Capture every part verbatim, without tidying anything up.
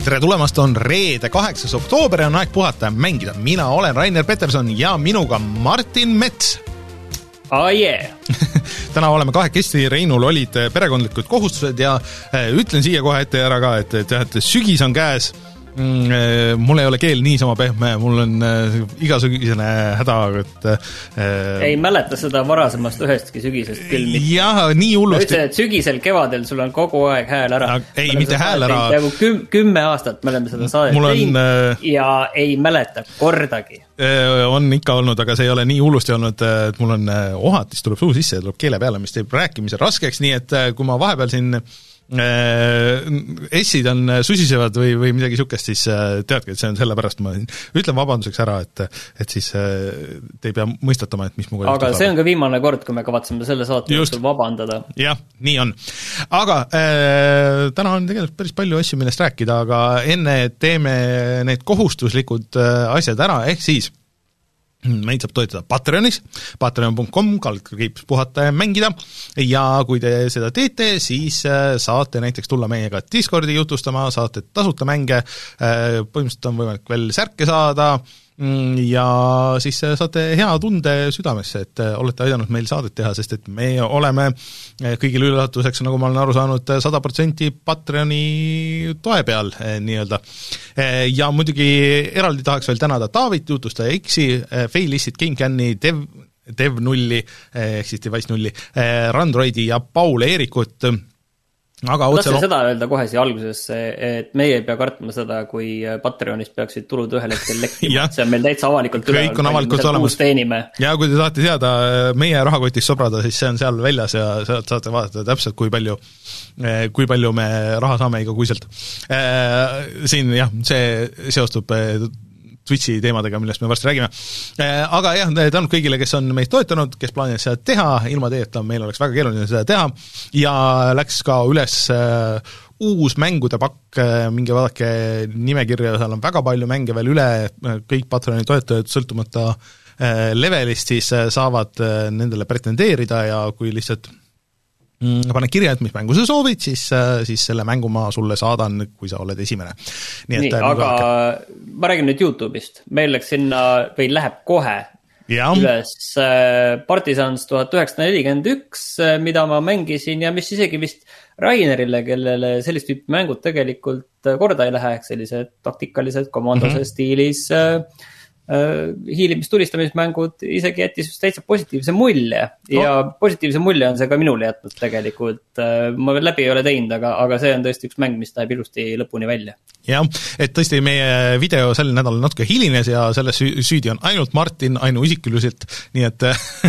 tere tulemast, on reede, kaheksas oktoober ja on aeg puhata ja mängida. Mina olen Rainer Peterson ja minuga Martin Mets. Oh yeah. Täna oleme kahekesti, Reinul olid perekondlikud kohustused ja ütlen siia kohe ette ära ka, et, et, et sügis on käes. Mul ei ole keel niisama pehme, mul on igasugusene häda, et äh, ei mäleta seda varasemast ühestki sügisest küll mitte. Jah, nii hullusti. Ütlen, et sügisel kevadel sul on kogu aeg hääl ära. Ei, mitte hääl ära. Küm, kümme aastat me oleme seda saadet on, teinud ja ei mäleta kordagi. On ikka olnud, aga see ei ole nii hullusti olnud, et mul on ohatis, tuleb suu sisse ja tuleb keele peale, mis teeb rääkimise raskeks, nii et kui ma vahepeal siin essid on susisevad või, või midagi sukest, siis teadke, et see on sellepärast, ma ütlen vabanduseks ära, et, et siis te ei pea mõistatama, et mis mu aga see on ka viimane kord, kui me kavatseme selle saate jooksul vabandada. Jah, nii on. Aga äh, täna on tegelikult päris palju asju, millest rääkida, aga enne teeme need kohustuslikud asjad ära, ehk siis meid saab toetada Patreonis, patreon punkt com, kaldkriips puhata ja mängida ja kui te seda teete, siis saate näiteks tulla meiega Discordi jutustama, saate tasuta mänge, põhimõtteliselt on võimalik veel särke saada ja siis saate hea tunde südamesse, et olete aidanud meil saadet teha, sest et me oleme kõigil üllatuseks, nagu ma olen aru saanud, sada protsenti Patreoni toe peal nii-öelda. Ja muidugi eraldi tahaks veel tänada Taavit, jutustaja X-i, Failistit, GameCami, Dev, Dev nulli, ehk siis Device nulli, Randroidi ja Paul Eerikut. Aga tahtsin seda öelda kohe siia alguses, et meie ei pea kartma seda, kui Patreonis peaksid tulud ühel hetkel lekkima. See on meil täitsa avalikult üle. Kõik on avalikult olemas. Ja kui te tahate teada meie rahakotist sobrada, siis see on seal väljas ja sealt saate vaadata täpselt, kui palju, kui palju me raha saame iga kuiselt. Siin jah, see seostub Twitchi teemadega, millest me varsti räägime. Aga jah, tänud kõigile, kes on meid toetanud, kes plaanivad seda teha, ilma teeta meil oleks väga keeruline seda teha ja läks ka üles uus mängude pakk, minge vaadake nimekirja, seal on väga palju mänge veel üle, kõik Patreoni toetajad sõltumata levelist siis saavad nendele pretendeerida ja kui lihtsalt pane kirja, et mis mängu sa soovid, siis, siis selle mängu ma sulle saadan, kui sa oled esimene. Nii, et, Nii aga vaadake. Ma räägin nüüd YouTube'ist. Meil läks sinna, või läheb kohe ja. Üles Partisans tuhat üheksasada nelikümmend üks, mida ma mängisin ja mis isegi vist Rainerile, kellele sellist tüüpi mängud tegelikult korda ei lähe, sellised taktikalised komandose mm-hmm. stiilis hiilimis tulistamismängud isegi jättis just täitsa positiivse mulje ja oh. positiivse mulje on see ka minule jätnud tegelikult. Ma läbi ei ole teinud, aga, aga see on tõesti üks mäng, mis läheb ilusti lõpuni välja. Jah, et tõesti meie video sel nädalal natuke hilines ja selles süüdi on ainult Martin ainuisikuliselt, nii et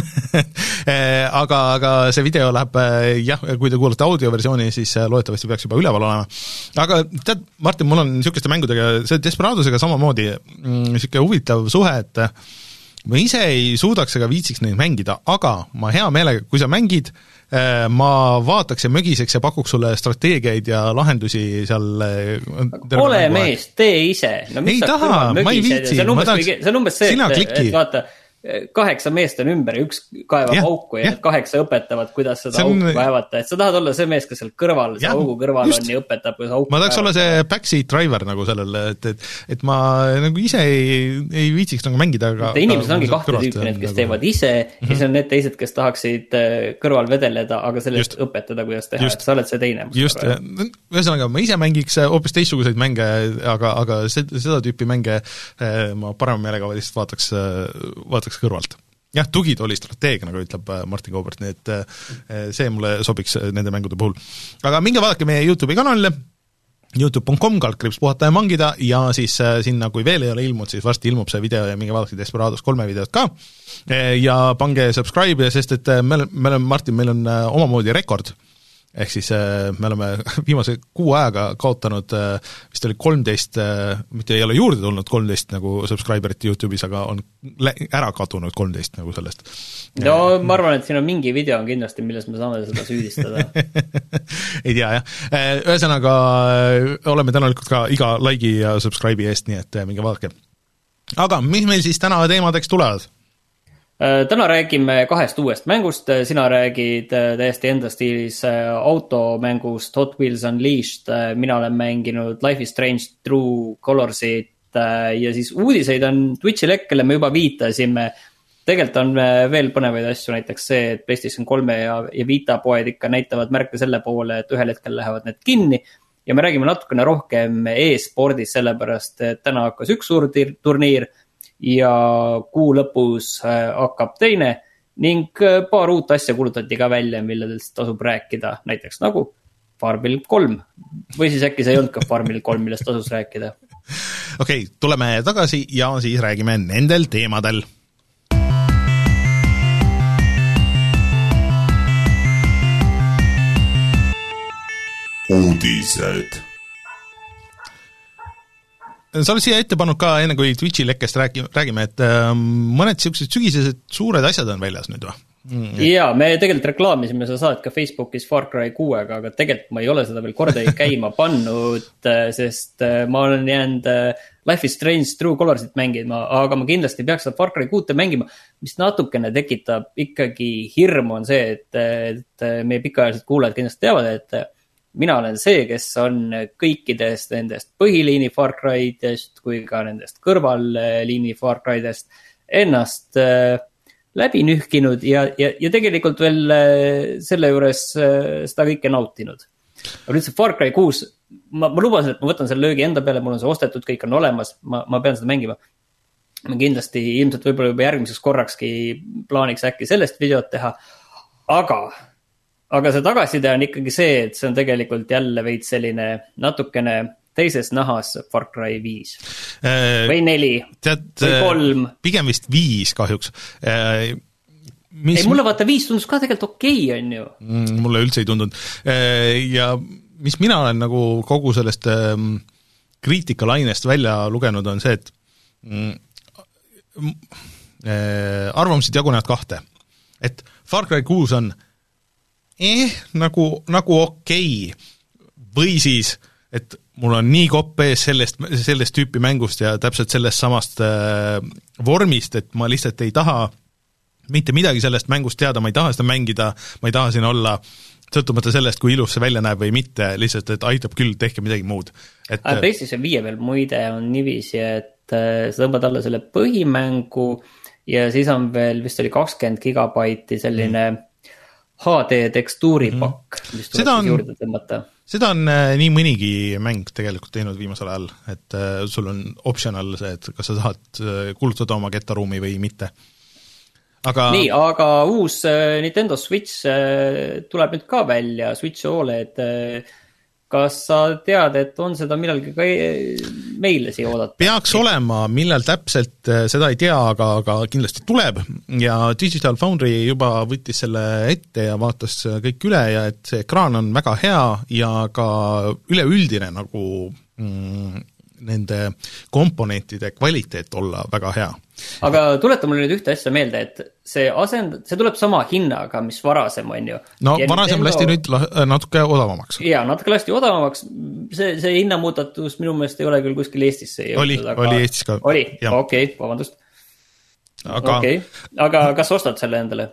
aga, aga see video läheb, jah, kui te kuulate audioversiooni, siis loodetavasti peaks juba üleval olema. Aga tead, Martin, mul on niisugeste mängudega, see Desperadosega samamoodi niisugune huvitav suhe, et ma ise ei suudaks ega viitsiks neid mängida, aga ma hea meelega, kui sa mängid, ma vaataks ja mögiseks ja pakuks sulle strateegiaid ja lahendusi seal ole mees, tee ise no, ei taha, ma ei viitsi see on umbes, tahaks, see on umbes see, et, et vaata kaheksa meest on ümber ja üks kaevab ja, auku ja, ja kaheksa õpetavad, kuidas seda on, auku kaevata, et sa tahad olla see mees, kes seal kõrval, see augu kõrval just. On ja õpetab, kuidas auku ma tahaks kaevata. Olla see backseat driver nagu sellele, et, et, et ma nagu ise ei, ei viitsiks nagu mängida aga, inimesed ongi kahte tüüpi need, kes nagu teevad ise mm-hmm. ja siis on need teised, kes tahaksid kõrval vedeleda, aga sellest just. Õpetada, kuidas teha, just. Et sa oled see teine just, ühesõnaga ma ise mängiks hoopis teistsuguseid mänge, aga, aga seda tüüpi mänge ma parema meelega lihtsalt vaataks, vaataks kõrvalt. Jah, tugitooli strateeg, nagu ütleb Martin Kaubert, nii et see mulle sobiks nende mängude puhul. Aga minge vaadake meie YouTube'i kanalile, youtube punkt com, kaldkriips puhata ja mangida ja siis sinna, kui veel ei ole ilmunud, siis varsti ilmub see video ja minge vaadake Desperados kolme videot ka ja pange subscribe, sest et me oleme, Martin, meil on omamoodi rekord. Ehk siis me oleme viimase kuu ajaga kaotanud, vist oli kolmteist, mitte ei ole juurde tulnud kolmteist nagu subscriberit YouTube'is, aga on ära kadunud kolmteist nagu sellest. No ma arvan, et siin on mingi video on kindlasti, milles me saame seda süüdistada. Ei tea, jah. Ühesõnaga oleme tänalikud ka iga like'i ja subscribe'i eest, nii et minge vaadake. Aga mis meil siis täna teemadeks tulevad? täna räägime kahest uuest mängust, sina räägid täiesti enda stiilis automängust Hot Wheels Unleashed, mina olen mänginud Life is Strange True Colorsit ja siis uudiseid on Twitchi lekkele me juba viitasime. Tegelikult on veel põnevaid asju, näiteks see, et PlayStation kolme ja, ja Vita poed ikka näitavad märke selle poole, et ühel hetkel lähevad need kinni ja me räägime natukene rohkem e-spordis, sellepärast et täna hakkas üks suur turniir ja kuu lõpus hakkab teine ning paar uut asja kuulutati ka välja, milledest tasub rääkida, näiteks nagu Farmville kolm või siis äkki see ei olnud ka Farmville kolm, millest tasus rääkida. Okei, okay, tuleme tagasi ja siis räägime nendel teemadel. Uudised. Sa oled siia ette pannud ka, enne kui Twitchi lekkest räägime, räägime et äh, mõned sellised sügisesed suured asjad on väljas nüüd või? Mm. Jaa, me tegelikult reklaamisime sa saad ka Facebookis Far Cry kuuega, aga tegelikult ma ei ole seda veel korda käima pannud, sest ma olen jäänud Life is Strange True Colorsit mängima, aga ma kindlasti peaks seda Far Cry kuute mängima, mis natukene tekitab ikkagi hirmu on see, et, et meie pikaajalised kuulajad kindlasti teavad, et mina olen see, kes on kõikidest nendest põhiliini Far Cry'dest kui ka nendest kõrvalliini Far Cry'dest ennast äh, läbi nühkinud ja, ja, ja tegelikult veel äh, selle juures äh, seda kõike nautinud. Aga nüüd see Far Cry kuus, ma, ma lubasin, et ma võtan selle löögi enda peale, mul on see ostetud, kõik on olemas, ma, ma pean seda mängima. Ma kindlasti ilmselt võib-olla juba järgmiseks korrakski plaaniks äkki sellest videot teha, aga... Aga see tagasiside on ikkagi see, et see on tegelikult jälle veid selline natukene teises nahas Far Cry viis. Äh, või neli, tead, või kolm. Pigem vist viis kahjuks. Äh, mis... Ei, mulle vaata viis tundus ka tegelikult okei, on ju. Mulle üldse ei tundunud. Äh, ja mis mina olen nagu kogu sellest äh, kriitikalainest välja lugenud on see, et äh, arvamused jagunevad kahte. Et Far Cry kuus on eh, nagu, nagu okei või siis, et mul on nii kopp ees sellest, sellest tüüpi mängust ja täpselt sellest samast äh, vormist, et ma lihtsalt ei taha mitte midagi sellest mängust teada, ma ei taha seda mängida, ma ei taha siin olla sõltumata sellest, kui ilus see välja näeb või mitte, lihtsalt, et aitab küll, tehke midagi muud. Et, PlayStation viie peal muide on niiviisi, et äh, sa tõmbad alla selle põhimängu ja siis on veel, vist oli kakskümmend gigabaiti selline mm. H D tekstuuripakk, mis tuleb on, siis juurde tõmmata. Seda on äh, nii mõnigi mäng tegelikult teinud viimasel ajal, et äh, sul on optional see, et kas sa tahad äh, kulutada oma getaruumi või mitte. Aga... Nii, aga uus äh, Nintendo Switch äh, tuleb nüüd ka välja, Switch O L E D. Äh, kas sa tead, et on seda millalgi ka meile siia oodata? Peaks olema, millal täpselt seda ei tea, aga, aga kindlasti tuleb ja Digital Foundry juba võttis selle ette ja vaatas kõik üle ja et see ekraan on väga hea ja ka üleüldine nagu mm, nende komponentide kvaliteet olla väga hea. Aga tuleta mulle nüüd ühte asja meelde, et see asend, see tuleb sama hinnaga, mis varasem on ju. No ja varasem Nintendo... lasti nüüd natuke odavamaks. Jaa, natuke lasti odavamaks. See, see hinnamuutatus minu meelest ei ole küll kuskil Eestisse. Oli, aga... oli Eestis ka. Oli, okei, okay, vabandust. Aga... Okay. Aga kas ostad selle endale?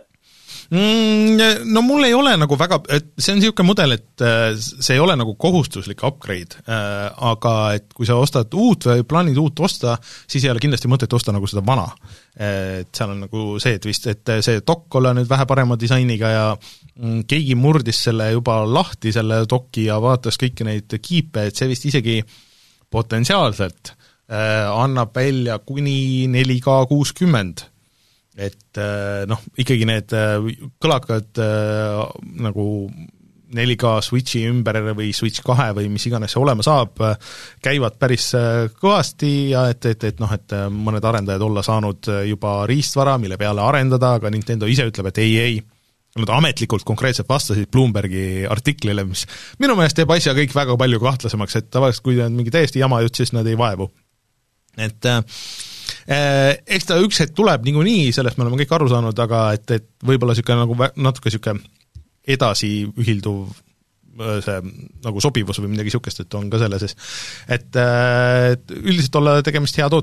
No mul ei ole nagu väga, et see on niisugune mudel, et see ei ole nagu kohustuslik upgrade, aga et kui sa ostad uut või plaanid uut osta, siis ei ole kindlasti mõtet osta nagu seda vana. Et seal on nagu see, et vist, et see dokk olla nüüd vähe parema disainiga ja keegi murdis selle juba lahti, selle dokki ja vaatas kõiki neid kiipe, et see vist isegi potentsiaalselt annab välja kuni neli K kuuskümmend. Et noh, ikkagi need kõlakad nagu neli K Switchi ümber või Switch kahe või mis iganes see olema saab, käivad päris kõvasti ja et, et, et noh, et mõned arendajad olla saanud juba riistvara, mille peale arendada, aga Nintendo ise ütleb, et ei, ei, nad ametlikult konkreetselt vastasid Bloombergi artiklile, mis minu meelest teeb asja kõik väga palju kahtlasemaks, et tavaliselt kui on mingi täiesti jama jutt, siis nad ei vaevu. Et Eh, eks ta üks hetk tuleb niikuinii, sellest me oleme kõik aru saanud, aga et, et võib-olla siuke nagu natuke siuke edasi ühilduv see nagu sobivus või midagi siukest, et on ka selle siis, et, et üldiselt olla tegemist hea tootega.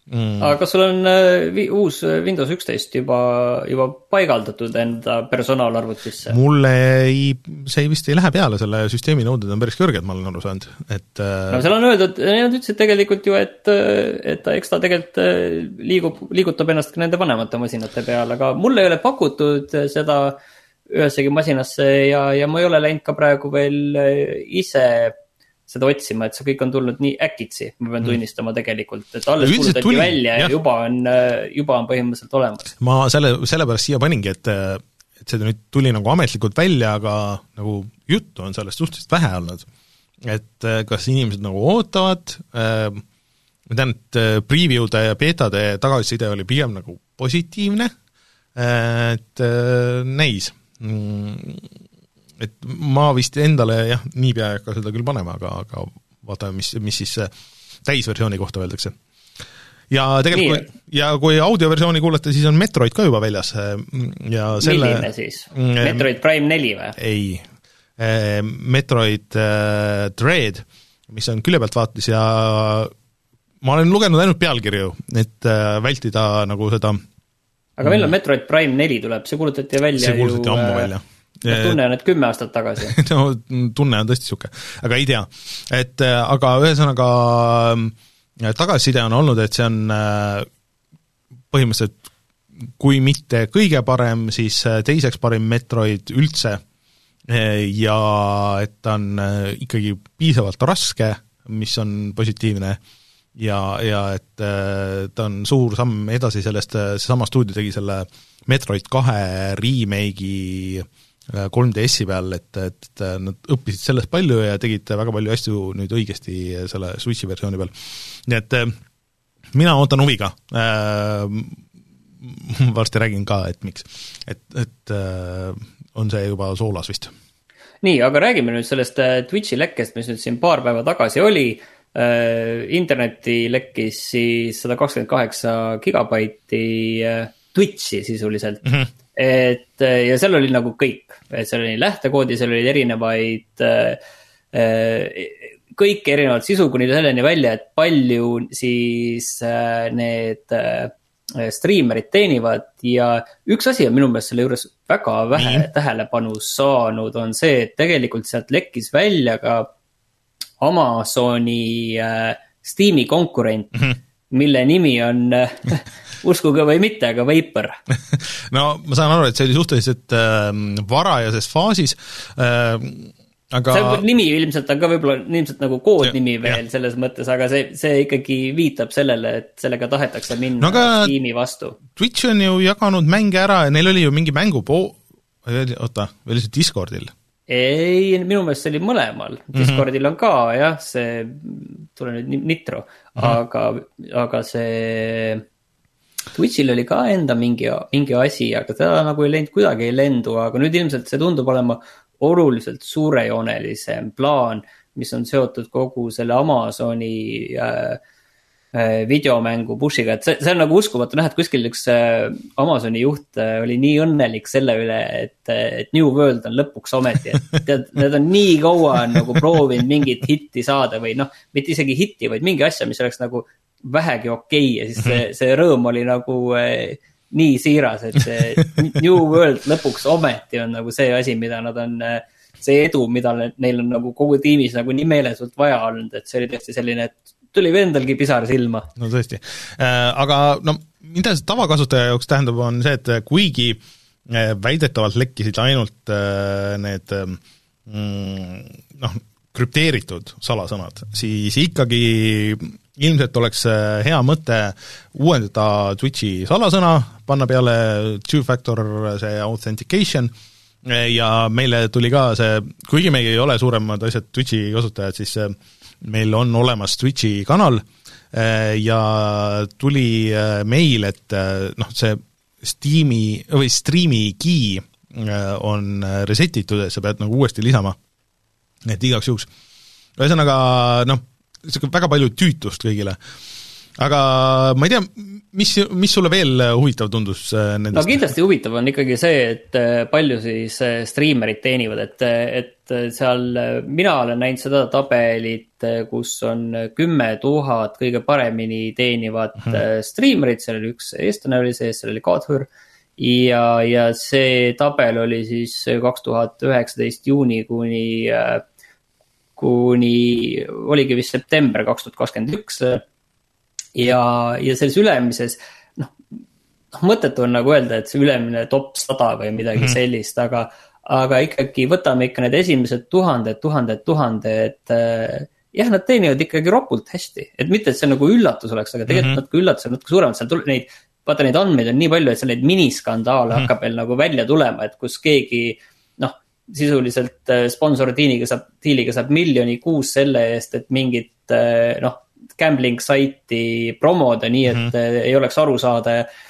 Mm. aga kas sul on äh, vi- uus Windows üksteist juba, juba paigaldatud enda personaalarvutisse? mulle ei, see vist ei lähe peale, selle süsteemi nõuded on päris kõrged, ma olen aru saanud, et no seal on öeldud, nad ütlesid tegelikult ju, et, et eks ta tegelikult liigub, liigutab ennast ka nende vanemate masinate peale, aga mulle ei ole pakutud seda ühessegi masinasse ja, ja ma ei ole läinud ka praegu veel ise seda otsima, et see kõik on tulnud nii äkitsi, ma pean tunnistama tegelikult, et alles kuulutati tuli, välja ja juba on, juba on põhimõtteliselt olemas. ma selle, sellepärast siia paningi, et, et see nüüd tuli nagu ametlikult välja, aga nagu juttu on sellest suhteliselt vähe olnud. Et kas inimesed nagu ootavad, ma tean, et preview'de ja betade tagasiside oli pigem nagu positiivne, et näis. Et ma vist endale jah, niipea ei hakka seda küll panema, aga, aga vaatame, mis, mis siis täisversiooni kohta öeldakse. Ja tegelikult, kui, ja kui audioversiooni kuulata, siis on Metroid ka juba väljas. Ja selle, milline siis? Metroid Prime neli või? Ei, Metroid äh, Dread, mis on külje pealt vaatis ja ma olen lugenud ainult pealkirju, et äh, vältida nagu seda. Aga meil on Metroid Prime neli tuleb, see kuulutati välja see kuulutati ju ammu välja. Ja tunne on, et kümme aastat tagasi. no tunne on tõesti siuke, aga ei tea. Et aga ühesõnaga tagasiside on olnud, et see on põhimõtteliselt kui mitte kõige parem, siis teiseks parim Metroid üldse ja et ta on ikkagi piisavalt raske, mis on positiivne ja, ja et ta on suur samm edasi sellest, see sama stuudio tegi selle Metroid kahe remake'i kolm D S-i peal, et, et nad õppisid sellest palju ja tegid väga palju asju nüüd õigesti selle Switchi versiooni peal. Nii et mina ootan huviga. Varsti räägin ka, et miks. Et, et on see juba soolas vist. Nii, aga räägime nüüd sellest Twitchi lekkest, mis nüüd siin paar päeva tagasi oli. Interneti lekkis siis sada kakskümmend kaheksa gigabaiti Twitchi sisuliselt. Mm-hmm. Et ja seal oli nagu kõik, et seal oli lähtekoodi, seal oli erinevaid kõik erinevad sisu kuni selleni välja, et palju siis need streamerid teenivad ja üks asi on minu meelest selle juures väga vähe mm. tähelepanu saanud on see, et tegelikult sealt lekkis välja ka Amazoni Steam'i konkurent, mm-hmm. mille nimi on uskuge või mitte, aga Vapor. no ma saan aru, et see oli suhteliselt äh, varajases faasis, äh, aga see nimi ilmselt on ka võib-olla ilmselt nagu koodnimi veel ja. Selles mõttes, aga see, see ikkagi viitab sellele, et sellega tahetakse minna no, Steam'i vastu. Twitch on ju jaganud mänge ära ja neil oli ju mingi mängu po-, oota, või oli see Discordil? Ei, minu meelest see oli mõlemal. Discordil mm-hmm. on ka, jah, see tule nüüd Nitro, mm-hmm. aga, aga see Twitchil oli ka enda mingi, mingi asi, aga ta nagu ei läinud kuidagi ei lendu, aga nüüd ilmselt see tundub olema oluliselt suurejoonelisem plaan, mis on seotud kogu selle Amazoni äh, äh, videomängu pushiga, et see, see on nagu uskumatu näha, et kuskil üks äh, Amazoni juht äh, oli nii õnnelik selle üle, et, et New World on lõpuks ometi, et tead, need on nii kaua nagu proovinud mingit hitti saada või noh, mitte isegi hitti, vaid mingi asja, mis oleks nagu vähegi okei ja siis see, see rõõm oli nagu eh, nii siiras, et see New World lõpuks ometi on nagu see asi, mida nad on, see edu, mida neil on nagu kogu tiimis nagu nii meelesult vaja olnud, et see oli tõesti selline, et tuli vendalgi pisar silma. No tõesti, äh, aga no mida see tavakasutaja jaoks tähendab on see, et kuigi äh, väidetavalt lekkisid ainult äh, need mm, noh, krüpteeritud salasõnad, siis ikkagi ilmselt oleks hea mõte uuendada Twitchi salasõna, panna peale two-factor see authentication ja meile tuli ka see, kuigi meil ei ole suuremad asjad Twitchi kasutajad, siis meil on olemas Twitchi kanal ja tuli meil, et noh, see Steam'i või Streami key on resetitud, et sa pead nagu uuesti lisama, et igaks juhuks. Ühesõnaga, noh, väga palju tüütust kõigile. aga ma ei tea, mis, mis sulle veel huvitav tundus nendest? No kindlasti huvitav on ikkagi see, et palju siis striimerid teenivad, et, et seal mina olen näinud seda tabelit, kus on kümme tuhat kõige paremini teenivat hmm. striimerid, seal oli üks eestlane oli sees, seal oli Kadhur ja, ja see tabel oli siis kaks tuhat üheksateist juuni kuni, kuni oligi vist september kaks tuhat kakskümmend üks ja, ja selles ülemises, noh, mõttetu on nagu öelda, et see ülemine top sada või midagi mm-hmm. sellist, aga, aga ikkagi võtame ikka need esimesed tuhanded, tuhanded, tuhanded, jah, nad teenivad ikkagi ropult hästi, et mitte, et see nagu üllatus oleks, aga tegelikult mm-hmm. natuke üllatus on natuke suuremad, seal tuleb neid, vaata neid andmeid on nii palju, et seal neid miniskandaale mm-hmm. hakkab veel nagu välja tulema, et kus keegi, noh, sisuliselt sponsordiiniga saab, diiliga saab miljoni kuus selle eest, et mingit, noh, gambling saiti promoda nii, et mm-hmm. ei oleks aru saada,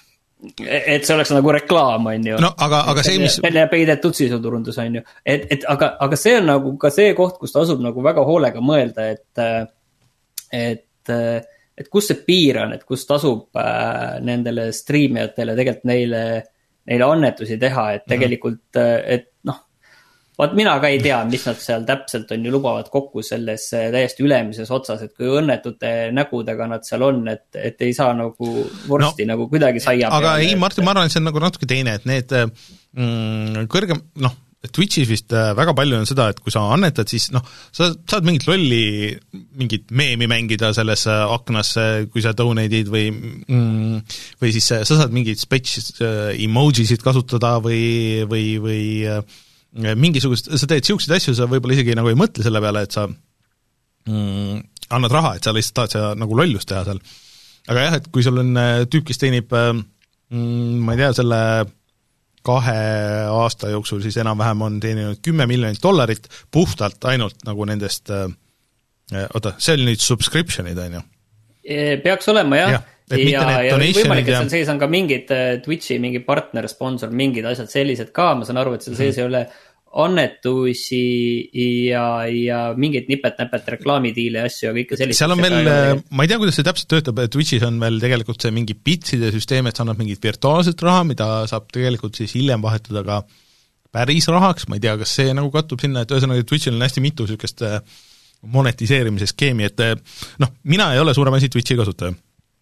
et see oleks nagu reklaam, on ju. No, aga, aga see, mis... Välja peidetud sisuturundus, on ju. Et, et aga, aga see on nagu ka see koht, kus ta asub nagu väga hoolega mõelda, et, et, et kus see piir on, et kus tasub nendele striimijatele tegelikult neile, neile annetusi teha, et tegelikult, et noh, vaat mina ka ei tea, mis nad seal täpselt on ju lubavad kokku selles täiesti ülemises otsas, et kui õnnetute nägudega nad seal on, et, et ei saa nagu vorsti no, nagu kuidagi saia aga peale. Ei, Martin, ma arvan, et see on nagu natuke teine, et need mm, kõrgem, noh, Twitchis vist väga palju on seda, et kui sa annetad, siis noh, sa saad mingit lolli, mingit meemi mängida selles aknas, kui sa donate'id või, mm, või siis sa saad mingit spetš emojisid kasutada või, või, või mingisugust, sa teed siukseid asju, sa võib-olla isegi nagu ei mõtle selle peale, et sa mm, annad raha, et sa lihtsalt tahad seda nagu lollust teha seal. Aga jah, et kui sul on tüüp, kes teenib mm, ma ei tea, selle kahe aasta jooksul siis enam-vähem on teeninud kümme miljonit dollarit puhtalt ainult nagu nendest oota, see oli nüüd subscriptionid, on ju? Peaks olema, jah. Ja, ja, ja võimalik, et seal sees on ka mingid Twitchi, mingi partner, sponsor, mingid asjad sellised ka, ma saan aru, et seal sees mm. ei ole annetusi ja, ja mingid nipet-näpet reklaamidiile ja asju ja kõike sellist. Seal on veel, ma ei tea, kuidas see täpselt töötab, Twitchis on veel tegelikult see mingi bitside süsteem, et sa annad mingit virtuaalset raha, mida saab tegelikult siis hiljem vahetada ka päris rahaks, ma ei tea, kas see nagu kattub sinna, et ühesõnaga Twitchil on hästi mitu sükest monetiseerimise skeemi, et noh, mina ei ole suurem asi Twitchi kasutaja.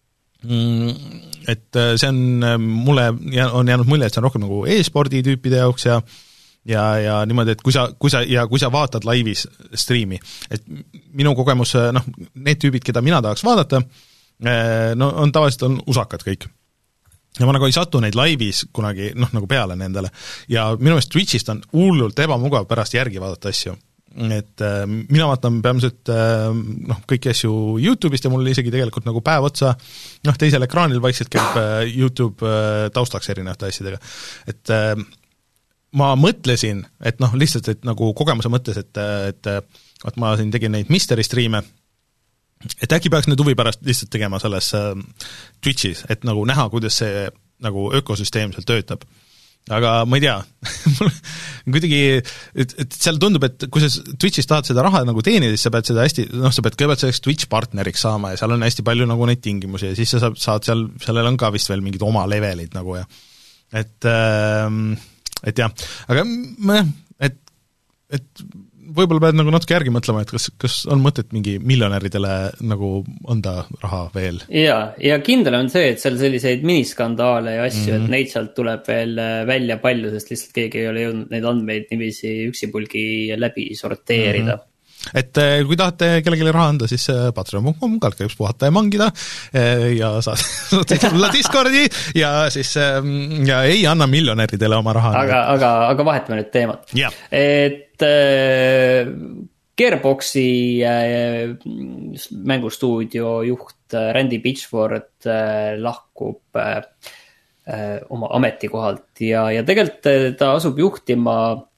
Et see on mulle on jäänud mulje, et see on rohkem nagu e-spordi tüüpide jaoks ja ja, ja niimoodi, et kui sa, kui sa, ja kui sa vaatad laivis striimi, et minu kogemus, noh, need tüübid, keda mina tahaks vaadata, no on tavaliselt on usakad kõik. Ja ma nagu ei satu neid laivis kunagi, noh, nagu peale nendele. Ja minu meelest Twitchist on hullult ebamugav pärast järgi vaadata asju. Et äh, mina vaatan peamiselt äh, noh, kõiki asju YouTube'ist ja mul isegi tegelikult nagu päev otsa noh, teisel ekraanil vaikselt käib äh, YouTube äh, taustaks erinevate asjadega. Et äh, ma mõtlesin, et noh, lihtsalt, et nagu kogemuse mõttes, et, et, et ma siin tegin neid mystery streame, et äkki peaks nüüd huvi pärast lihtsalt tegema selles äh, Twitchis, et nagu näha, kuidas see nagu ökosüsteem seal töötab. Aga ma ei tea, kuidagi, et, et seal tundub, et kui sa Twitchis tahad seda raha nagu teenida, siis sa pead seda hästi, noh, sa pead kõigepealt selleks Twitch partneriks saama ja seal on hästi palju nagu neid tingimusi ja siis sa saad, saad seal, sellel on ka vist veel mingid oma levelid nagu ja et, et jah, aga et, et võib-olla pead nagu natuke järgi mõtlema, et kas, kas on mõtet mingi miljonäridele nagu anda raha veel? Ja, ja kindel on see, et seal selliseid miniskandaale ja asju, mm-hmm. et neid sealt tuleb veel välja palju, sest lihtsalt keegi ei ole jõudnud neid andmeid niiviisi üksipulgi läbi sorteerida. Mm-hmm. Et kui tahate kellelegi raha anda, siis patreon punkt com, kalkriips puhata ja mangida ja saate tulla Discordi ja siis ja ei anna miljonäridele oma raha. Aga, aga, aga vahetame nüüd teemat. Yeah. Et äh, Gearboxi äh, mängustuudio juht Randy Pitchford äh, lahkub äh, oma ametikohalt ja, ja tegelikult ta asub juhtima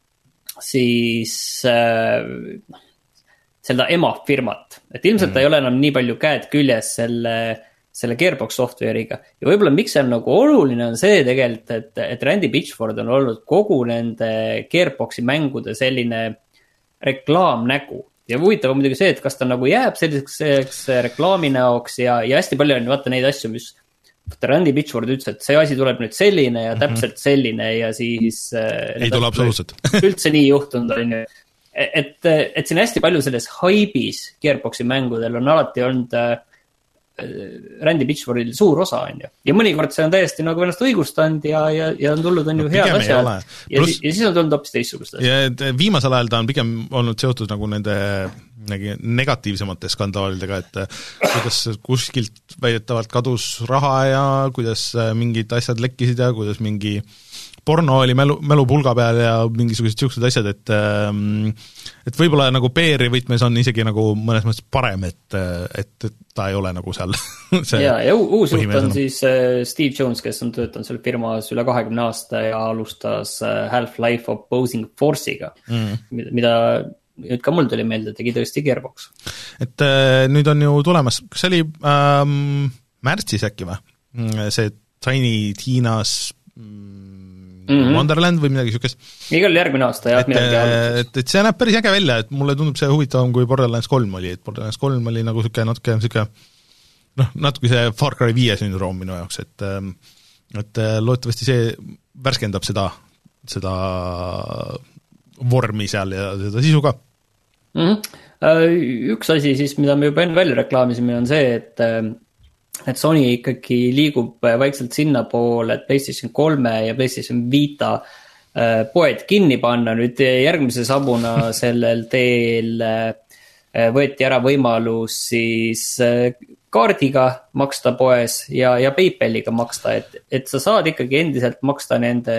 siis äh, seda ema firmat, et ilmselt mm. ta ei ole enam nii palju käed küljes selle, selle Gearbox software'iga ja võib-olla miks see on nagu oluline on see tegelikult, et, et Randy Pitchford on olnud kogu nende Gearboxi mängude selline reklaamnägu, ja huvitav on muidugi see, et kas ta nagu jääb selliseks reklaaminäoks ja, ja hästi palju on vaata neid asju, mis Randy Pitchford ütles, et see asi tuleb nüüd selline ja täpselt selline ja siis ei tule absoluutselt üldse nii juhtunud on ju, et, et siin hästi palju selles haibis Gearboxi mängudel on alati olnud Randy Pitchfordil suur osa on ju, ja mõnikord see on täiesti nagu ennast õigustanud ja, ja, ja on tulnud on ju no, head asjad ja, Plus, ja siis on tulnud hoopis teistsugust asja. Viimasel ajal ta on pigem olnud seotud nagu nende negatiivsemate skandaalidega, et kuidas kuskilt väidetavalt kadus raha ja kuidas mingid asjad lekkisid ja kuidas mingi porno oli mälu, mälupulga peal ja mingisugused siuksed asjad, et et võib-olla nagu P R-i võtmes on isegi nagu mõnes mõttes parem, et, et ta ei ole nagu seal ja, ja uus juht on siis Steve Jones, kes on töötanud seal firmas üle kahekümne aasta ja alustas Half-Life Opposing Force'iga mm., mida nüüd ka mul tuli meelde, tegi tõesti Gearbox. Et äh, nüüd on ju tulemas, kas see oli ähm, märtsis äkki või? See Tiny Tina's Mm-hmm. Wonderland või midagi siukest. Igal järgmine aasta jah, midagi alguses. Et, et see näeb päris äge välja, et mulle tundub see huvitavam kui Borderlands kolm oli, et Borderlands kolm oli nagu siuke natuke siuke noh, natuke see Far Cry viie sündroom minu jaoks, et et loodetavasti see värskendab seda seda vormi seal ja seda sisu ka. Mm-hmm. Üks asi siis, mida me juba enne välja reklaamisime, on see, et et Sony ikkagi liigub vaikselt sinna poole, et PlayStation kolme ja PlayStation Vita poed kinni panna. Nüüd järgmise sabuna sellel teel võeti ära võimalus siis kaardiga maksta poes ja, ja PayPaliga maksta, et, et sa saad ikkagi endiselt maksta nende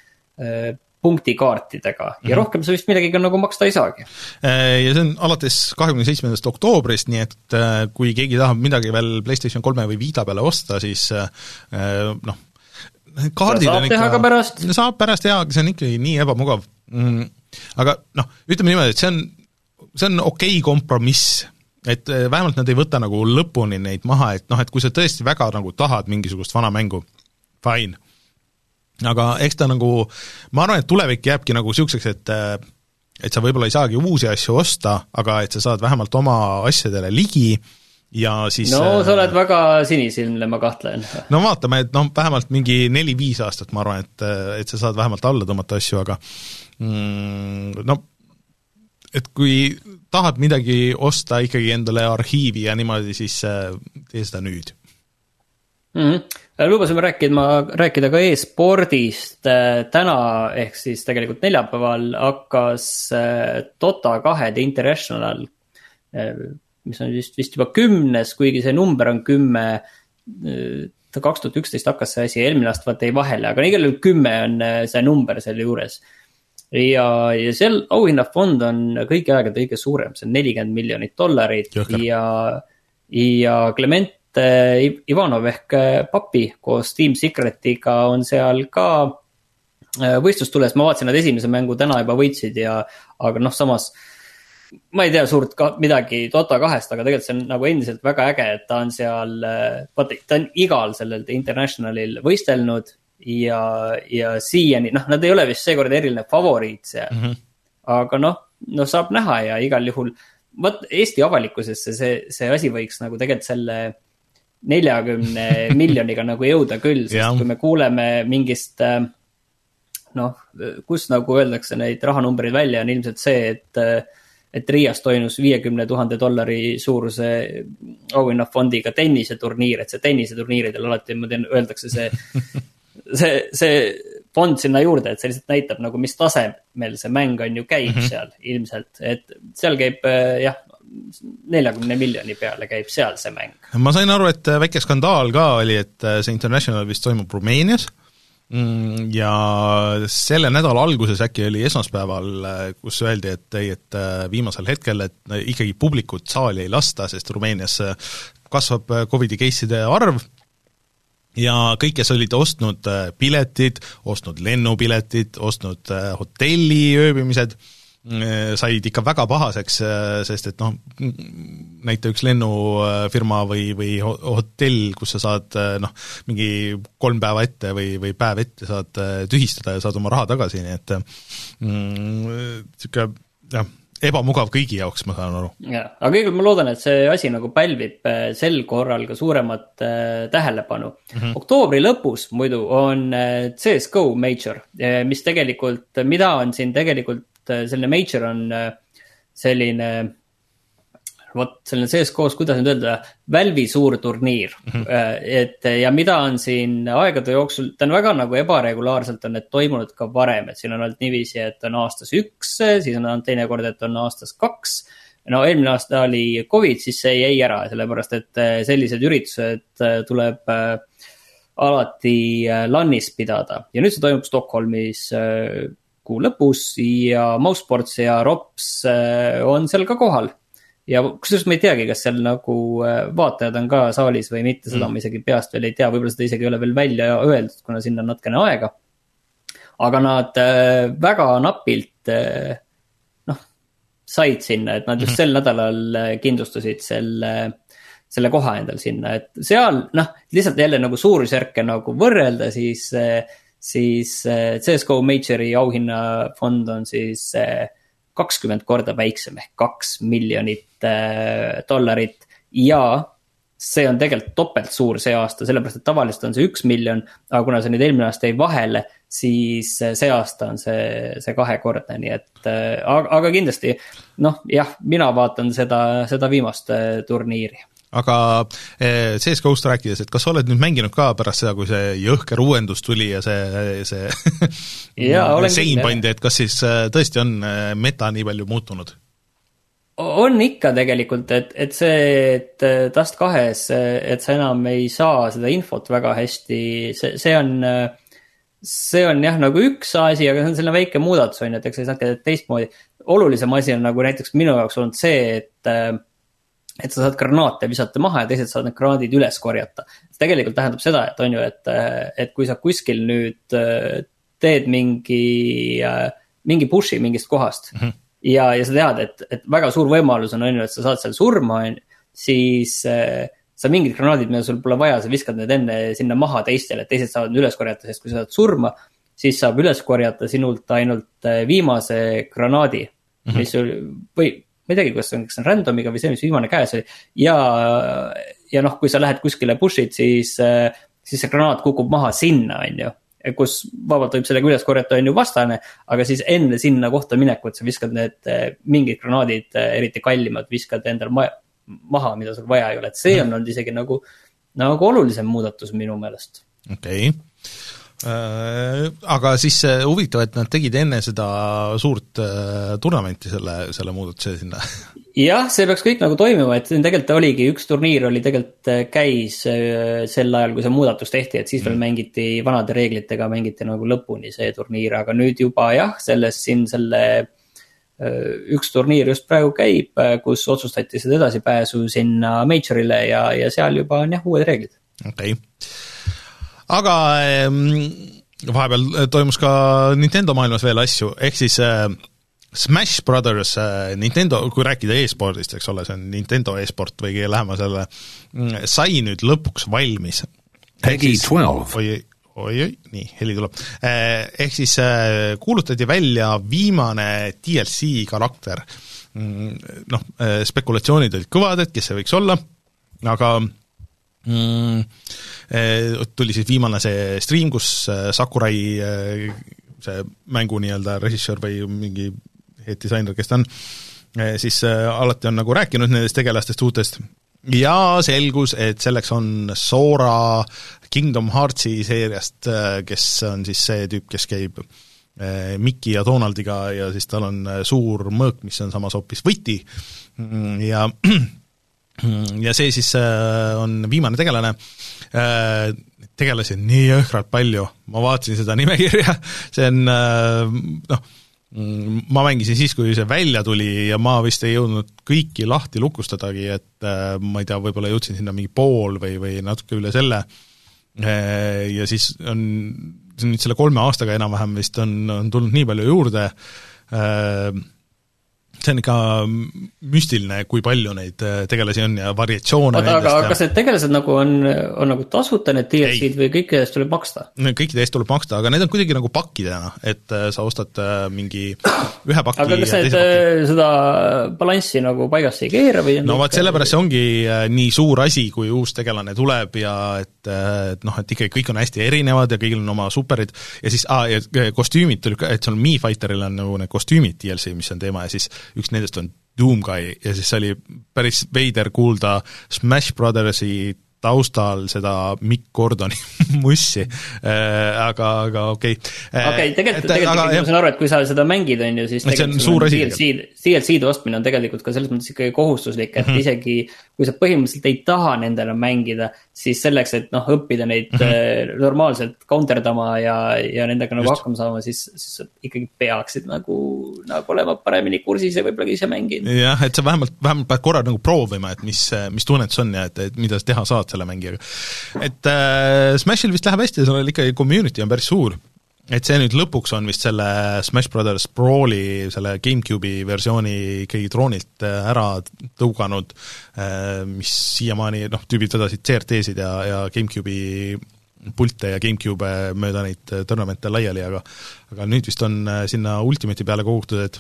punktikaartidega ja mm-hmm. rohkem sa vist midagi nagu maksta ei saagi. Ja see on alates kahekümne seitsmendast oktoobrist, nii et kui keegi tahab midagi veel PlayStation kolme või Vita peale osta, siis noh, kaardid saab on teha ikka, ka pärast. Saab pärast teha, see on ikkagi nii ebamugav. Aga noh, ütleme niimoodi, et see on, see on okei kompromiss, et vähemalt nad ei võta nagu lõpuni neid maha, et noh, et kui sa tõesti väga nagu tahad mingisugust vana mängu, fine. Aga eks ta nagu, ma arvan, et tulevik jääbki nagu siukseks, et et sa võib-olla ei saagi uusi asju osta, aga et sa saad vähemalt oma asjadele ligi ja siis no sa oled väga sinisilmne, ma kahtlen. No vaatame, et noh, vähemalt mingi neli-viis aastat ma arvan, et, et sa saad vähemalt alla tõmmata asju, aga mm, no et kui tahad midagi osta ikkagi endale arhiivi ja niimoodi, siis tee seda nüüd. Mm-hmm. Lubasime rääkida, rääkida ka e-spordist. Täna ehk siis tegelikult neljapäeval hakkas Dota kahe The International, mis on vist, vist juba kümnes, kuigi see number on kümme, kaks tuhat üksteist hakkas see asi, eelmine aasta vaata ei vahele, aga igal juhul kümme on see number selle juures. Ja, ja seal auhinnafond on kõigi aegade kõige suurem, see on nelikümmend miljonit dollarit Jõhker. ja, ja Clement Ivanov ehk Papi koos Team Secretiga on seal ka võistlustules, ma vaatasin, nad esimese mängu täna juba võitsid ja, aga noh, samas ma ei tea suurt ka, midagi Dota kahest, aga tegelikult see on nagu endiselt väga äge, et ta on seal, vaata, ta on igal sellel Internationalil võistelnud ja, ja siiani, noh, nad ei ole vist seekord eriline favoriit seal, mm-hmm. aga noh, no saab näha ja igal juhul, vaat Eesti avalikkusesse see, see asi võiks nagu tegelikult selle neljakümne miljoniga nagu jõuda küll, sest ja. Kui me kuuleme mingist, noh, kus nagu öeldakse neid rahanumbreid välja, on ilmselt see, et, et Riias toinus viiekümne tuhande dollari suuruse auhinnafondiga tenniseturniir, et see tenniseturniiridel alati öeldakse see, see, see fond sinna juurde, et see lihtsalt näitab nagu, mis tasemel see mäng on ju käib mm-hmm. seal ilmselt, et seal käib jah, neljakümne miljoni peale käib seal see mäng. Ma sain aru, et väike skandaal ka oli, et see International vist toimub Rumeenias ja selle nädala alguses äkki oli esmaspäeval, kus öeldi, et, et viimasel hetkel, et ikkagi publikut saali ei lasta, sest Rumeenias kasvab Covidi case'ide arv ja kõik, kes olid ostnud piletid, ostnud lennupiletid, ostnud hotelli ööbimised, said ikka väga pahaseks, sest et noh, näita üks lennufirma või, või hotell, kus sa saad noh, mingi kolm päeva ette või, või päev ette saad tühistada ja saad oma raha tagasi, nii et mm, siuke, jah, ebamugav kõigi jaoks, ma saan aru. Ja, aga kõigepealt ma loodan, et see asi nagu pälvib sel korral ka suuremat äh, tähelepanu. Mm-hmm. Oktoobri lõpus muidu on äh, C S G O Major, äh, mis tegelikult, mida on siin tegelikult, äh, selline Major on äh, selline vot selline C S G O-s, kuidas nüüd öelda, Valve'i suur turniir. Mm-hmm. Et, ja mida on siin aegade jooksul, ta on väga nagu ebaregulaarselt on need toimunud ka varem, et siin on olnud niiviisi, et on aastas üks, siis on teine kord, et on aastas kaks. No eelmine aasta oli Covid, siis see jäi ära, sellepärast et sellised üritused tuleb alati LANis pidada. Ja nüüd see toimub Stockholmis kuu lõpus ja Mousesports ja Rops on seal ka kohal. Ja kusjuures ma ei teagi, kas seal nagu vaatajad on ka saalis või mitte, seda ma isegi peast veel ei tea, võib-olla seda isegi ei ole veel välja öeldud, kuna sinna on natkene aega. Aga nad väga napilt noh, said sinna, et nad just sel nädalal kindlustasid selle, selle koha endal sinna, et seal noh, lihtsalt jälle nagu suurusjärke nagu võrrelda, siis, siis C S G O Majori auhinnafond on siis kakskümmend korda väiksem ehk kaks miljonit dollarit ja see on tegelikult topelt suur see aasta, sellepärast et tavaliselt on see üks miljon, aga kuna see nüüd eelmine aasta jäi vahele, siis see aasta on see, see kahekordne, nii et aga, aga kindlasti, noh jah, mina vaatan seda, seda viimast turniiri. Aga C S G O-st rääkides, et kas oled nüüd mänginud ka pärast seda, kui see jõhker uuendus tuli ja see, see ja, sein pandi, et kas siis tõesti on meta nii palju muutunud? On ikka tegelikult, et, et see, et Dust kahes, et sa enam ei saa seda infot väga hästi, see, see on, see on jah nagu üks asi, aga see on selline väike muudatus, on, et eks ei saadki teistmoodi. Olulisem asi on nagu näiteks minu jaoks olnud see, et et sa saad granaate visata maha ja teised saad need granaadid üles korjata. See tegelikult tähendab seda, et on ju, et, et kui sa kuskil nüüd teed mingi, mingi pushi mingist kohast mm-hmm. ja, ja sa tead, et, et väga suur võimalus on, on ju, et sa saad seal surma, siis sa mingid granaadid, mida sul pole vaja, sa viskad need enne sinna maha teistele, et teised saavad üles korjata, sest kui sa saad surma, siis saab üles korjata sinult ainult viimase granaadi, mm-hmm. mis sul, või ma ei teagi, kas on, kas on randomiga või see, mis viimane käes oli. Ja, ja noh, kui sa lähed kuskile push'id, siis, siis see granaat kukub maha sinna, on ju. Kus vabalt võib sellega üles korjata on ju vastane, aga siis enne sinna kohta minekut sa viskad need mingid granaadid, eriti kallimad, viskad endal ma- maha, mida sul vaja ei ole. Et see on olnud isegi nagu, nagu olulisem muudatus minu meelest. Okei. Okay. Äh, aga siis huvitav, et nad tegid enne seda suurt äh, turnamenti selle, selle muudatuse sinna. Jah, see peaks kõik nagu toimima, et tegelikult oligi, üks turniir oli tegelikult käis äh, sel ajal, kui see muudatus tehti, et siis mm. veel mängiti vanade reeglitega, mängiti nagu lõpuni see turniir, aga nüüd juba jah, selles siin selle äh, üks turniir just praegu käib, kus otsustati seda edasipääsu sinna Majorile ja, ja seal juba on jah, uued reeglid. Okei okay. Aga vahepeal toimus ka Nintendo maailmas veel asju, ehk siis äh, Smash Brothers äh, Nintendo, kui rääkida e-spordist, eks ole, see on Nintendo e-sport või lähema selle, sai nüüd lõpuks valmis. Peggy twelve. Oi, oi, oi, nii, heli tuleb. Eh, ehk siis eh, kuulutati välja viimane D L C karakter. Noh, spekulatsioonid olid kõvad, et kes see võiks olla, aga Mm, tuli siis viimane see stream, kus Sakurai see mängu nii-öelda režissöör või mingi head disainer, kes ta on, siis alati on nagu rääkinud nendest tegelastest uutest ja selgus, et selleks on Sora Kingdom Heartsi seeriast, kes on siis see tüüp, kes käib Mickey ja Donaldiga ja siis tal on suur mõõk, mis on samas hoopis võti ja ja see siis on viimane tegelane, tegelasi on nii jõhkralt palju, ma vaatasin seda nimekirja, see on noh, ma mängisin siis, kui see välja tuli ja ma vist ei jõudnud kõiki lahti lukustadagi, et ma ei tea, võib-olla jõudsin sinna mingi pool või, või natuke üle selle ja siis on nüüd selle kolme aastaga enam-vähem vist on, on tulnud nii palju juurde see on ikka müstiline, kui palju neid tegelasi on ja variatsioone Oota, nendest. Aga ja... kas need tegelased nagu on, on nagu tasuta need D L C-d või kõikide eest tuleb maksta? Kõikide eest tuleb maksta, aga need on kuidagi nagu pakkidena, et sa ostad mingi ühe pakki. Aga kas need pakki. Seda balanssi nagu paigast ei keera või? No vaat sellepärast see ongi nii suur asi, kui uus tegelane tuleb ja et, et noh, et ikkagi kõik on hästi erinevad ja kõigil on oma superid ja siis ah, ja kostüümid tuli ka, et seal Mii Fighteril on nagu need kostüümid D L C, mis on teema ja siis üks nendest on Doomguy ja siis oli päris veider kuulda Smash Brothersi taustal seda Mick Gordoni mussi, aga, aga okei okay.. Okei, tegelikult, tegelikult ma saan aru, et kui sa seda mängid, on ju, siis see on suur asi. D L C-de ostmine on tegelikult ka selles mõttes ikkagi kohustuslik, et mm -hmm. isegi kui sa põhimõtteliselt ei taha nendele mängida, siis selleks, et noh, õppida neid mm -hmm. normaalselt counterdama ja, ja nendega nagu hakkama saama, siis, siis ikkagi peaksid nagu, nagu olema paremini kursis ja võib-olla ise mängida. Jah, et sa vähemalt, vähemalt pead korra nagu proovima, et mis, mis tunnetus on ja et, et mida sa teha saad selle mängijaga. Et äh, Smashil vist läheb hästi, seal ikkagi community on päris suur. Et see nüüd lõpuks on vist selle Smash Brothers Brawli, selle GameCube'i versiooni ikkagi troonilt ära tõuganud, mis siiamaani, noh, tüübid vedasid C R T-sid ja, ja GameCube'i pulte ja GameCube mööda neid tournamente laiali, aga, aga nüüd vist on sinna Ultimate'i peale kogutud, et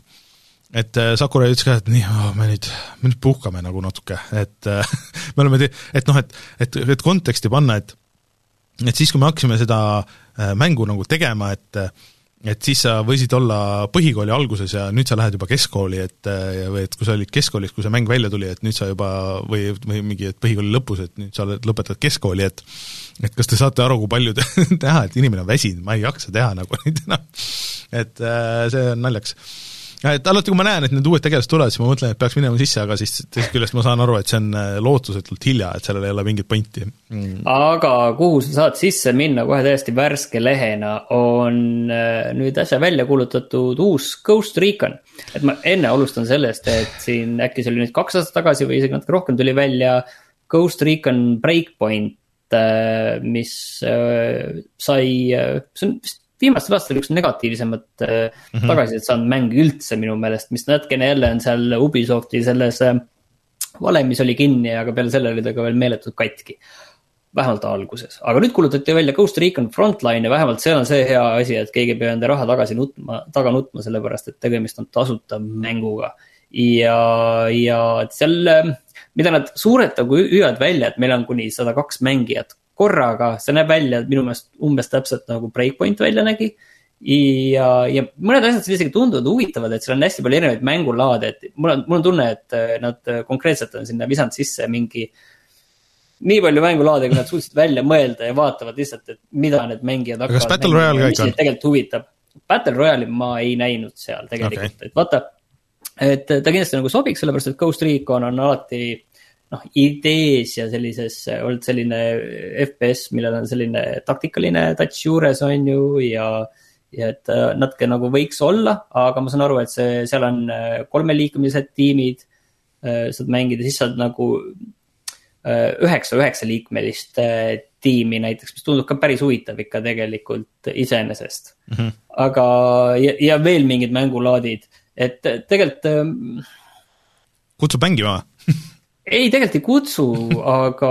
et Sakurai ütles ka, et nii, oh, me nüüd, me nüüd puhkame nagu natuke, et me oleme, te, et noh, et, et, et konteksti panna, et et siis, kui me hakkasime seda mängu nagu tegema, et et siis sa võisid olla põhikooli alguses ja nüüd sa lähed juba keskkooli, et või et kui sa olid keskkoolis, kui see mäng välja tuli, et nüüd sa juba, või, või mingi et põhikooli lõpus, et nüüd sa lõpetad keskkooli, et et kas te saate aru, kui palju te teha, et inimene on väsinud, ma ei jaksa teha nagu nüüd enam, et see on naljaks. Et alati, kui ma näen, et need uued tegelased tulevad, siis ma mõtlen, et peaks minema sisse, aga siis teisest küljest ma saan aru, et see on lootusetult hilja, et sellel ei ole mingit pointi. Mm. Aga kuhu sa saad sisse minna kohe täiesti värske lehena, on nüüd äsja välja kuulutatud uus Ghost Recon. Et ma enne alustan sellest, et siin äkki see oli nüüd kaks aastat tagasi või isegi natuke rohkem tuli välja Ghost Recon Breakpoint, mis sai, see on vist viimastel aastal üks negatiivsemat mm-hmm. tagasisidet saanud mäng üldse minu meelest, mis natkene jälle on seal Ubisofti selles valemis oli kinni, aga peale selle oli ta ka veel meeletult katki. Vähemalt alguses. Aga nüüd kuulutati välja Ghost Recon Frontline ja vähemalt see on see hea asi, et keegi peab enda raha tagasi nutma, taga nutma, sellepärast et tegemist on tasuta mänguga. Ja, ja seal, mida nad suuretagu hüüad välja, et meil on kuni sada kaks mängijat korraga, see näeb välja minu meelest umbes täpselt nagu Breakpoint välja nägi ja, ja mõned asjad isegi tunduvad huvitavad, et seal on hästi palju erinevaid mängulaade, et mul on, mul on tunne, et nad konkreetselt on sinna visanud sisse mingi nii palju mängulaade, kui nad suutsid välja mõelda ja vaatavad lihtsalt, et mida need mängijad hakkavad. Kas Battle Royale ka ikka on? Tegelikult huvitab. Battle Royale'i ma ei näinud seal tegelikult, okay. Et vaata, et ta kindlasti nagu sobiks, sellepärast, et Ghost Recon on alati noh, idees ja sellises, olnud selline F P S, millel on selline taktikaline touch juures on ju ja, ja et natuke nagu võiks olla, aga ma saan aru, et see, seal on kolmeliikmelised tiimid, saad mängida, siis saad nagu üheksa, üheksa liikmelist tiimi näiteks, mis tundub ka päris huvitav ikka tegelikult iseenesest. Mm-hmm. Aga ja, ja veel mingid mängulaadid, et tegelikult kutsub mängima? Ei, tegelikult ei kutsu, aga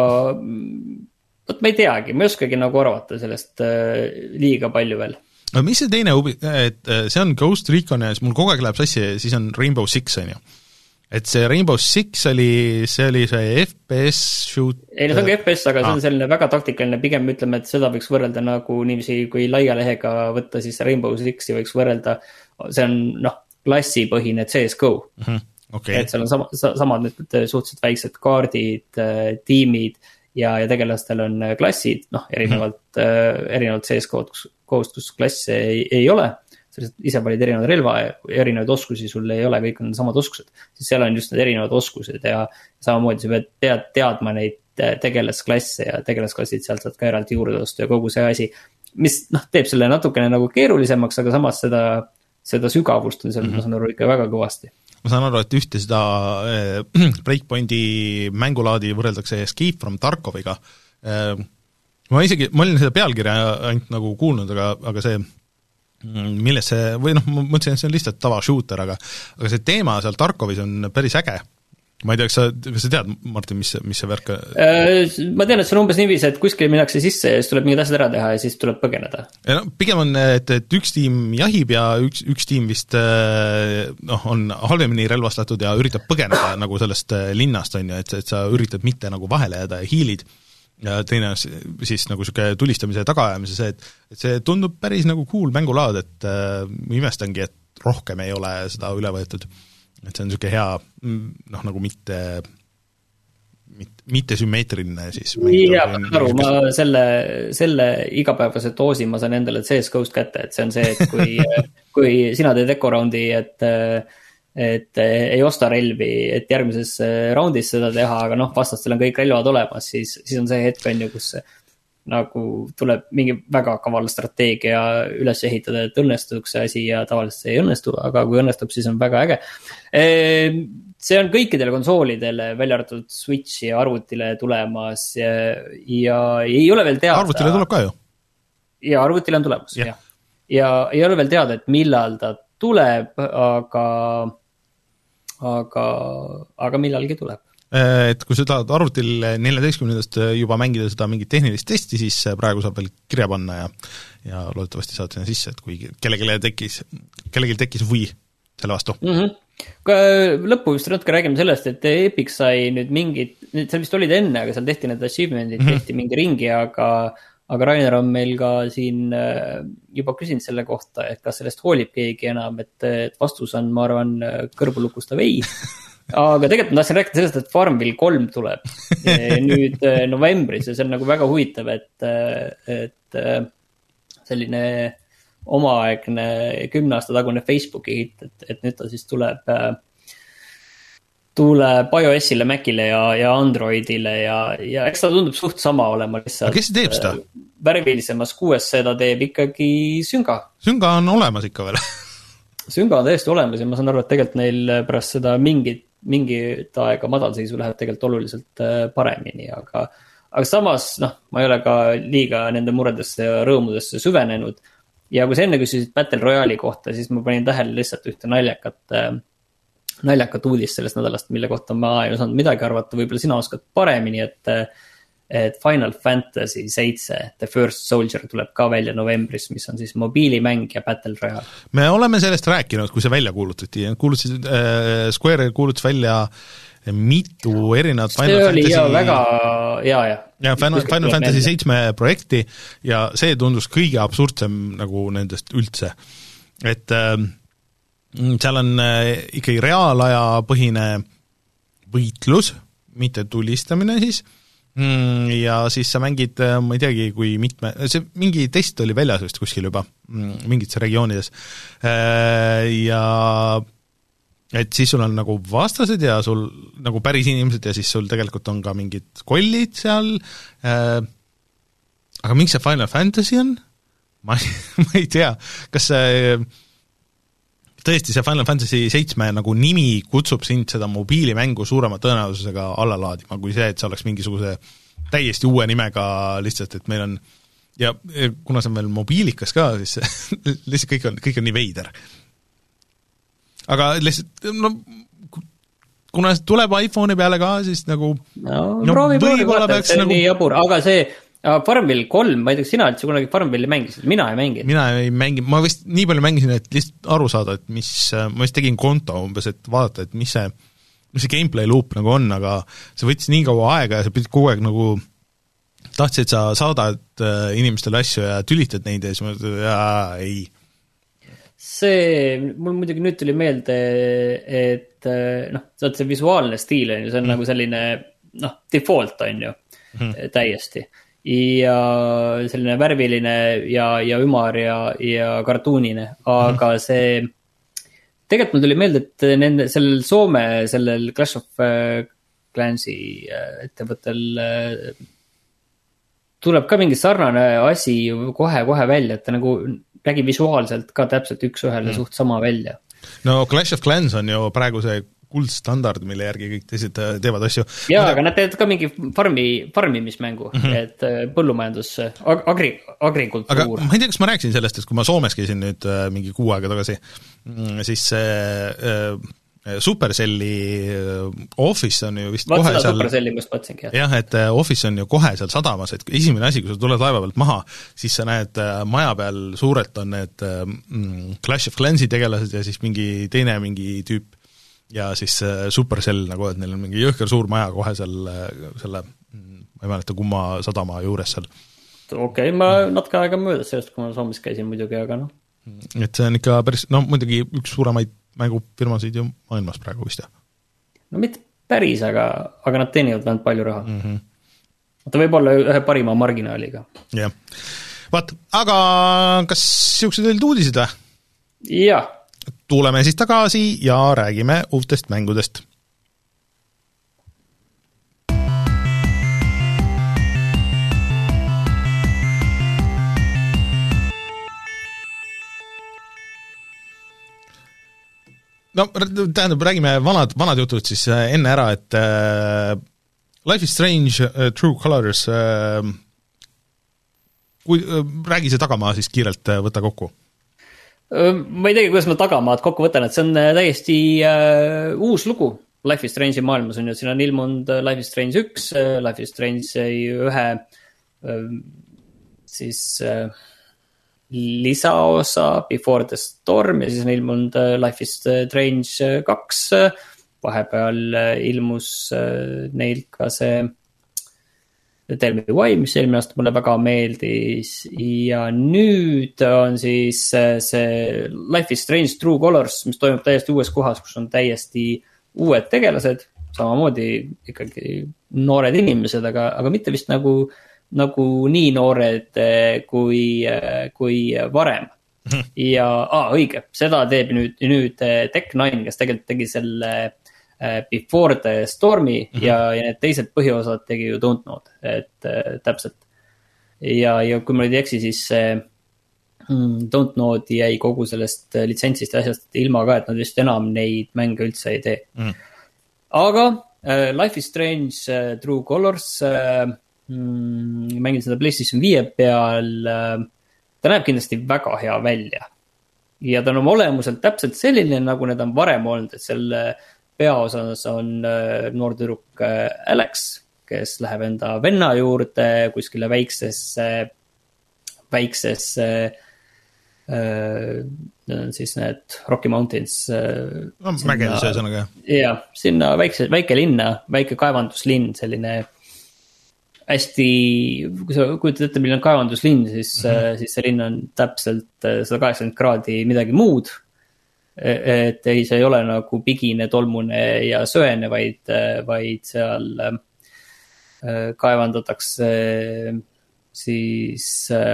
võt ma ei teagi, ma ei oskagi nagu arvata sellest liiga palju veel. No mis see teine, et see on Ghost Recon ja mul kogu aeg läheb sassi ja siis on Rainbow Six on ju. Et see Rainbow Six oli, see oli see F P S shoot. Ei, no see on ka F P S, aga ah. see on selline väga taktikaline, pigem ütleme, et seda võiks võrrelda nagu niiviisi, kui laia lehega võtta, siis Rainbow Sixi võiks võrrelda, see on noh, klassipõhine C S G O. Mm-hmm. Okay. Et seal on sama, samad need suhteliselt väiksed kaardid, tiimid ja, ja tegelastel on klassid, noh, erinevalt, mm-hmm. erinevalt C S G O-st, kus klasse ei, ei ole, sellised ise valid erinevad relva ja erinevaid oskusi sul ei ole, kõik on samad oskused, siis seal on just need erinevad oskused ja samamoodi sa pead tead, teadma neid tegelasklasse ja tegelasklassid sealt saad ka eraldi juurde osta ja kogu see asi, mis noh, teeb selle natukene nagu keerulisemaks, aga samas seda, seda sügavust on seal, mm-hmm. ma saan aru ikka väga kõvasti. Ma saan aru, et ühte seda äh, Breakpointi mängulaadi võrreldakse Escape from Tarkoviga. Äh, ma isegi, ma olin seda pealkirja ainult nagu kuulnud, aga, aga see milles see, või noh, ma mõtlesin, et see on lihtsalt tava shooter, aga aga see teema seal Tarkovis on päris äge. Ma ei tea, kas sa, kas sa tead, Martin, mis, mis see värk ma tean, et see on umbes niiviisi, et kuskil minnakse sisse ja siis tuleb mingid asjad ära teha ja siis tuleb põgeneda. Ja no, pigem on, et, et üks tiim jahib ja üks, üks tiim vist noh, on halvemini relvastatud ja üritab põgeneda nagu sellest linnast, on ju, et, et sa üritad mitte nagu vahele jääda ja hiilid ja teine siis nagu siuke tulistamise tagaajamise see, et, et see tundub päris nagu cool mängulaad, et äh, ma imestangi, et rohkem ei ole seda üle võetud. Et see on niisugune hea, noh, nagu mitte, mitte, mitte sümmeetriline siis. Jah, aru, ma selle, selle igapäevase doosi ma saan endale C S G-st kätte, et see on see, et kui, kui sina teed ekoraundi, et, et ei osta relvi, et järgmises raundis seda teha, aga noh, vastastel on kõik relvad olemas, siis, siis on see hetk, on ju, kus nagu tuleb mingi väga kaval strateegia üles ehitada, et õnnestuks see asi ja tavaliselt see ei õnnestu, aga kui õnnestub, siis on väga äge. See on kõikidele konsoolidele, välja arvatud Switchi ja arvutile tulemas ja, ja ei ole veel teada. Arvutile tuleb ka ju? Ja arvutile on tulemas, yeah. jah. Ja ei ole veel teada, et millal ta tuleb, aga, aga, aga millalgi tuleb. Et kui sa tahad arvutil neljateistkümnendast juba mängida seda mingit tehnilist testi, siis praegu saab veel kirja panna ja, ja loodetavasti saad sinna sisse, et kui kellelegi tekkis, kellelegi tekkis või selle vastu. Mm-hmm. Lõppu vist natuke räägime sellest, et Epic sai nüüd mingid, seal vist olid enne, aga seal tehti need achievementid, mm-hmm. tehti mingi ringi, aga, aga Rainer on meil ka siin juba küsinud selle kohta, et kas sellest hoolib keegi enam, et, et vastus on, ma arvan, kõrbulukustav ei. Aga tegelikult ma tahtsin rääkida sellest, et Farmville kolm tuleb nüüd novembris ja see on nagu väga huvitav, et, et selline omaaegne kümne aasta tagune Facebooki hit, et, et nüüd ta siis tuleb, tuleb iOS-ile, Macile ja, ja Androidile ja, ja eks ta tundub suht sama olema lihtsalt. Aga kes teeb seda? Värvilisemas kuues seda teeb ikkagi Synga. Synga on olemas ikka veel. Synga on täiesti olemas ja ma saan aru, et tegelikult neil pärast seda mingit mingit aega madalseisu läheb tegelikult oluliselt paremini, aga, aga samas, noh, ma ei ole ka liiga nende muredesse ja rõõmudesse süvenenud ja kui sa enne küsisid Battle Royale'i kohta, siis ma panin tähele lihtsalt ühte naljakat, naljakat uudist sellest nädalast, mille kohta ma ei osanud midagi arvata, võib-olla sina oskad paremini, et et Final Fantasy seitse The First Soldier tuleb ka välja novembris, mis on siis mobiilimäng ja Battle Royale. Me oleme sellest rääkinud, kui see välja kuulutati. Kuulutasid, äh, Square kuulutas välja mitu erinevat Final see Fantasy... oli ja väga, ja, ja. Ja Final, Final Fantasy seitse projekti ja see tundus kõige absurdsem nagu nendest üldse. Et äh, seal on äh, ikkagi reaalaja põhine võitlus, mitte tulistamine siis, ja siis sa mängid, ma ei teagi, kui mitme, see mingi test oli väljas vist kuskil juba, mingites regioonides, ja et siis sul on nagu vastased ja sul nagu päris inimesed ja siis sul tegelikult on ka mingid kollid seal, aga miks see Final Fantasy on? Ma ei, ma ei tea, kas see tõesti see Final Fantasy seitse nagu nimi kutsub sind seda mobiilimängu suurema tõenäosusega alla laadima, kui see, et see oleks mingisuguse täiesti uue nimega lihtsalt, et meil on ja kuna see on veel mobiilikas ka, siis lihtsalt kõik on, kõik on nii veider. Aga lihtsalt, no kuna see tuleb iPhone'i peale ka, siis nagu no, no võib-olla peaks see nagu nii jabur, aga see Farmville kolm, ma ei tea, sina üldse kunagi Farmville'i mängisid, mina ei mänginud. Mina ei mängi, ma vist nii palju mängisin, et lihtsalt aru saada, et mis, ma vist tegin konto umbes, et vaadata, et mis see, mis see gameplay loop nagu on, aga see võttis nii kaua aega ja sa pidid kogu aeg nagu tahtsid, et sa saadad inimestele asju ja tülitad neid ja siis ma ütlen, jaa, ei. See, mul muidugi nüüd tuli meelde, et noh, see visuaalne stiil on ju, see on mm. nagu selline, noh, default on ju, mm. täiesti. Ja selline värviline ja, ja ümar ja, ja kartuunine, aga mm. see tegelikult mul tuli meelde, et nende, sellel Soome, sellel Clash of Clansi ettevõttel tuleb ka mingi sarnane asi kohe-kohe välja, et ta nagu nägi visuaalselt ka täpselt üks ühele mm. suht sama välja. No Clash of Clans on ju praegu see kuldstandard, mille järgi kõik teised teevad asju. Jaa, aga nad teevad ka mingi farmi, farmimismängu, mm-hmm. et põllumajandus, agri, agrikultuur. Aga ma ei tea, kas ma rääkisin sellest, et kui ma Soomes käisin nüüd mingi kuu aega tagasi, siis see Supercelli office on ju vist Vaat kohe seal Supercelli just mõtlesingi, jah, et office on ju kohe seal sadamas, et esimene asi, kui sa tuled laeva pealt maha, siis sa näed maja peal suurelt on need mm, Clash of Clansi tegelased ja siis mingi teine mingi tüüp ja siis Supercell, nagu et neil on mingi jõhker suur maja kohe seal selle, ma ei mäleta, kumma sadama juures seal. Okei, okay, ma natuke aega möödas sellest, kui ma Soomes käisin muidugi, aga noh. Et see on ikka päris, no muidugi üks suuremaid mängufirmasid ju maailmas praegu vist, jah? No mitte päris, aga, aga nad teenivad vähemalt palju raha. Mm-hmm. Ta võib olla ühe parima marginaaliga. Jah. Vaat, aga kas siuksed olid uudised või? Jah. Tuleme siis tagasi ja räägime uutest mängudest. No, tähendab, räägime vanad, vanad jutud siis enne ära, et äh, Life is Strange, uh, True Colors, äh, kui, äh, räägi see tagamaa siis kiirelt, äh, võta kokku. Ma ei tea, kuidas ma tagamaad kokku võtan, et see on täiesti äh, uus lugu. Life is Strange'i maailmas on ju, siin on ilmunud Life is Strange üks, Life is Strange ühe äh, siis äh, lisaosa Before the Storm ja siis on ilmunud Life is Strange kaks. Vahepeal ilmus neil ka see Tell Me Why, mis eelmine aasta mulle väga meeldis ja nüüd on siis see Life is Strange True Colors, mis toimub täiesti uues kohas, kus on täiesti uued tegelased, samamoodi ikkagi noored inimesed, aga, aga mitte vist nagu nagu nii noored kui, kui varem. Ja ah, õige, seda teeb nüüd, nüüd Tech nine, kes tegelikult tegi selle Before the Stormi mm-hmm. ja, ja need teised põhiosad tegi ju Don't Know'd, et äh, täpselt. Ja, ja kui ma nüüd ei eksi, siis mm, Don't Know'd jäi kogu sellest litsentsist ja asjast ilma ka, et nad vist enam neid mänge üldse ei tee. Mm. Aga äh, Life is Strange äh, True Colors äh, mm, mängin seda PlayStation viie peal, äh, ta näeb kindlasti väga hea välja. Ja ta on oma olemuselt täpselt selline, nagu need on varem olnud, et selle peaosas on äh, noortüdruk äh, Alex, kes läheb enda venna juurde kuskile väiksesse, väiksesse äh, siis need Rocky Mountains äh, no, mägel see sõnaga. Ja, sinna väikse, väike linna, väike kaevanduslinn, selline hästi, kui sa kujutad ette, milline on kaevanduslinn, siis, mm-hmm. siis see linn on täpselt sada kaheksakümmend kraadi midagi muud. Et ei, see ei ole nagu pigine, tolmune ja söene, vaid, vaid seal kaevandatakse siis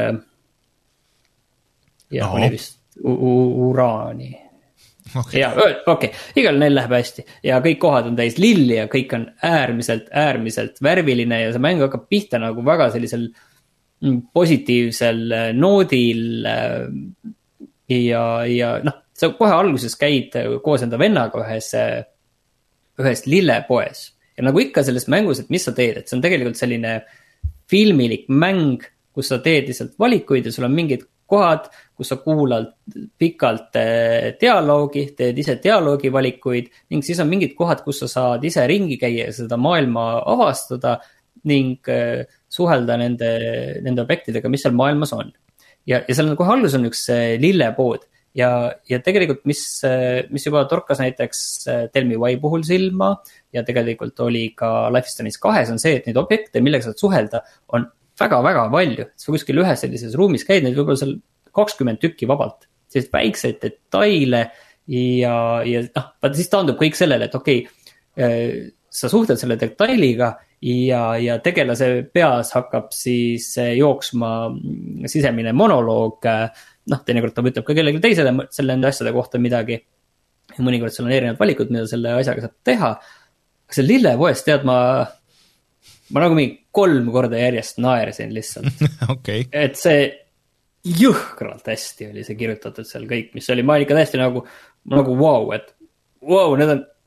ja no. oli vist u- u- uraani. Okay. Ja, okei, okay. Igal neil läheb hästi ja kõik kohad on täis lilli ja kõik on äärmiselt, äärmiselt värviline ja see mäng hakkab pihta nagu väga sellisel positiivsel noodil ja, ja noh, sa kohe alguses käid koos enda vennaga ühes, ühes lillepoes. Ja nagu ikka selles mängus, et mis sa teed, et see on tegelikult selline filmilik mäng, kus sa teed lihtsalt valikuid ja sul on mingid kohad, kus sa kuulad pikalt dialoogi, teed ise dialoogi valikuid ning siis on mingid kohad, kus sa saad ise ringi käia ja seda maailma avastada ning suhelda nende, nende objektidega, mis seal maailmas on. Ja, ja seal kohe alguses on üks lillepood. Ja, ja tegelikult, mis, mis juba torkas näiteks Tell Me Why puhul silma ja tegelikult oli ka Life is Strange kahes on see, et neid objekte, millega saad suhelda, on väga-väga palju. Sa kuskil ühes sellises ruumis käid, neid võib-olla seal kakskümmend tükki vabalt. Sellist väikseid detaile ja, ja noh, siis taandub kõik sellele, et okei, okay, sa suhtled selle detailiga ja, ja tegelase peas hakkab siis jooksma sisemine monoloog. Noh, teinekord ta võtab ka kellegi teisele selle enda asjade kohta midagi. Ja mõnikord seal on erinevad valikud, mida selle asjaga saab teha. Aga see lillepoes tead ma, ma nagu mingi kolm korda järjest naersin lihtsalt. Okay. Et see jõhkralt hästi oli see kirjutatud seal kõik, mis oli, ma ikka täiesti nagu, nagu wow, et wow, need on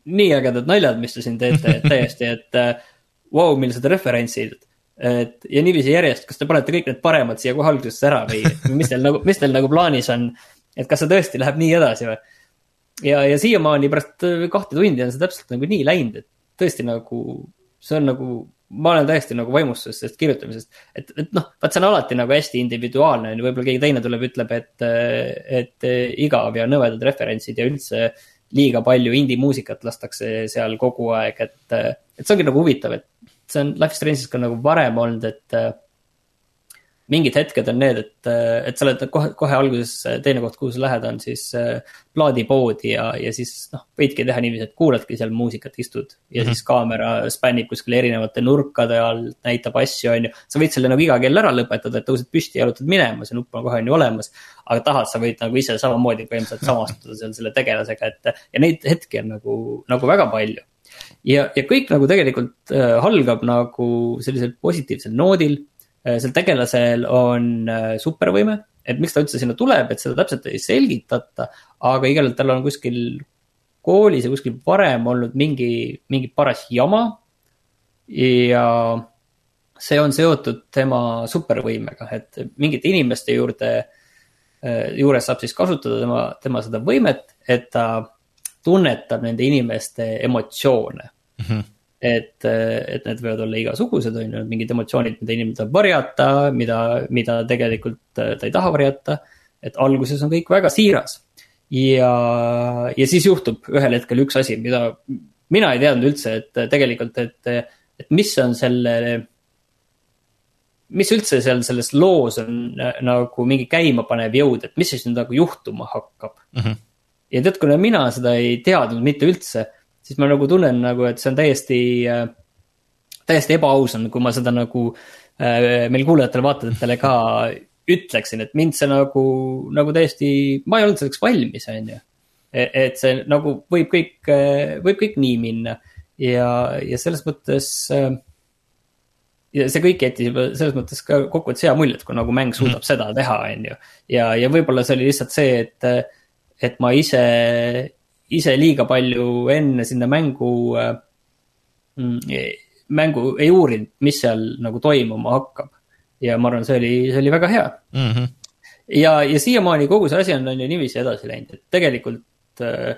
nii ägedad naljad, mis te siin teete, et täiesti, et vau, wow, millised referentsid, et ja niiviisi järjest, kas te panete kõik need paremad siia kohe algusesse ära või mis teil nagu, mis teil nagu plaanis on, et kas see tõesti läheb nii edasi või? Ja, ja siiamaani pärast kahte tundi on see täpselt nagu nii läinud, et tõesti nagu, see on nagu, ma olen täiesti nagu vaimustuses sellest kirjutamisest, et, et noh, vaat see on alati nagu hästi individuaalne, võib-olla keegi teine tuleb, ütleb, et, et igav ja nõvedad referentsid ja üldse liiga palju indie-muusikat lastakse seal kogu aeg, et, et see ongi nagu huvitav, et see on Life is Strange'is ka nagu varem olnud, et mingid hetked on need, et, et sa oled kohe, kohe alguses teine koht, kuhu sa lähed, on siis plaadipoodi ja, ja siis noh, võidki teha niiviisi, et kuuladki seal muusikat, istud ja mm-hmm. siis kaamera spännib kuskil erinevate nurkade all, näitab asju, on ju. Sa võid selle nagu iga kell ära lõpetada, et tõused püsti ja jalutad minema, see nupp on kohe on ju olemas, aga tahad, sa võid nagu ise samamoodi põhimõtteliselt samastuda seal selle tegelasega, et ja neid hetki on nagu, nagu väga palju. Ja, ja kõik nagu tegelikult äh, halgab nagu sellisel positiivsel noodil. Sel tegelasel on supervõime, et miks ta üldse sinna tuleb, et seda täpselt ei selgitata, aga igal tal on kuskil koolis ja kuskil varem olnud mingi, mingi paras jama ja see on seotud tema supervõimega, et mingite inimeste juurde, juures saab siis kasutada tema, tema seda võimet, et ta tunnetab nende inimeste emotsioone. Mhm. Et, et need võivad olla igasugused, on ju, mingid emotsioonid, mida inimene tahab varjata, mida, mida tegelikult ta ei taha varjata, et alguses on kõik väga siiras. Ja, ja siis juhtub ühel hetkel üks asi, mida mina ei teadnud üldse, et tegelikult, et, et mis on selle, mis üldse seal selles loos on nagu mingi käima panev jõud, et mis siis nüüd nagu juhtuma hakkab. Mm-hmm. Ja tead, kuna mina seda ei teadnud mitte üldse, siis ma nagu tunnen nagu, et see on täiesti, täiesti ebaaus on, kui ma seda nagu meil kuulajatele vaatajatele ka ütleksin, et mind see nagu, nagu täiesti, ma ei olnud selleks valmis, on ju. Et see nagu võib kõik, võib kõik nii minna ja, ja selles mõttes, ja see kõik jättis juba selles mõttes ka kokku, et hea mulje, et kui nagu mäng suudab mm. seda teha, on ju. Ja, ja võib-olla see oli lihtsalt see, et, et ma ise ise liiga palju enne sinna mängu, mängu ei uurinud, mis seal nagu toimuma hakkab. Ja ma arvan, see oli, see oli väga hea. Mm-hmm. Ja, ja siiamaani kogu see asi on, on ju niiviisi edasi läinud, et tegelikult äh,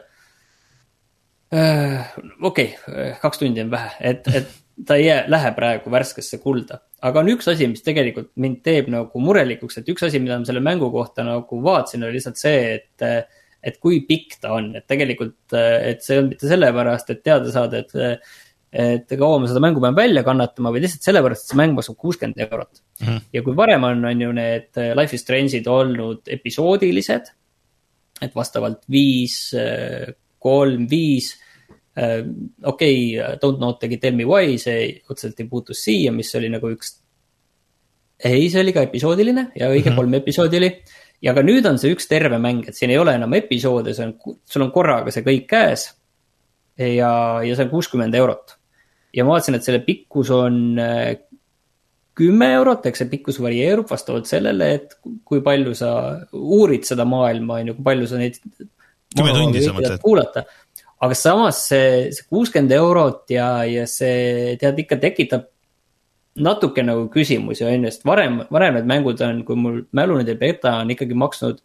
äh, okei, okay, kaks tundi on vähe, et, et ta ei jää, lähe praegu värskesse kulda. Aga on üks asi, mis tegelikult mind teeb nagu murelikuks, et üks asi, mida ma selle mängu kohta nagu vaatsin, oli lihtsalt see, et et kui pikk ta on, et tegelikult, et see on mitte sellepärast, et teada saada, et, et kaua ma seda mängu pean välja kannatama, või lihtsalt sellepärast, et see mäng maksab kuuskümmend eurot. Mm-hmm. Ja kui varem on, on ju need Life is Strange'id olnud episoodilised, et vastavalt viis, kolm, viis, okei, okay, Don't Know Tegi Tell Me Why, see otseselt ei puutus siia, mis oli nagu üks, ei, see oli ka episoodiline ja õige mm-hmm. kolm episoodi oli. Ja ka nüüd on see üks terve mäng, et siin ei ole enam episoode, see on, sul on korraga see kõik käes ja, ja see on kuuskümmend eurot. Ja ma vaatasin, et selle pikkus on kümme eurot, eks see pikkus varieerub vastavalt sellele, et kui palju sa uurid seda maailma, kui palju sa neid kümme tundi sa mõtled kuulata. Aga samas see, see kuuskümmend eurot ja, ja see tead ikka tekitab natuke nagu küsimusi on, sest varem, varem need mängud on, kui mul mälu nüüd ei peta, on ikkagi maksnud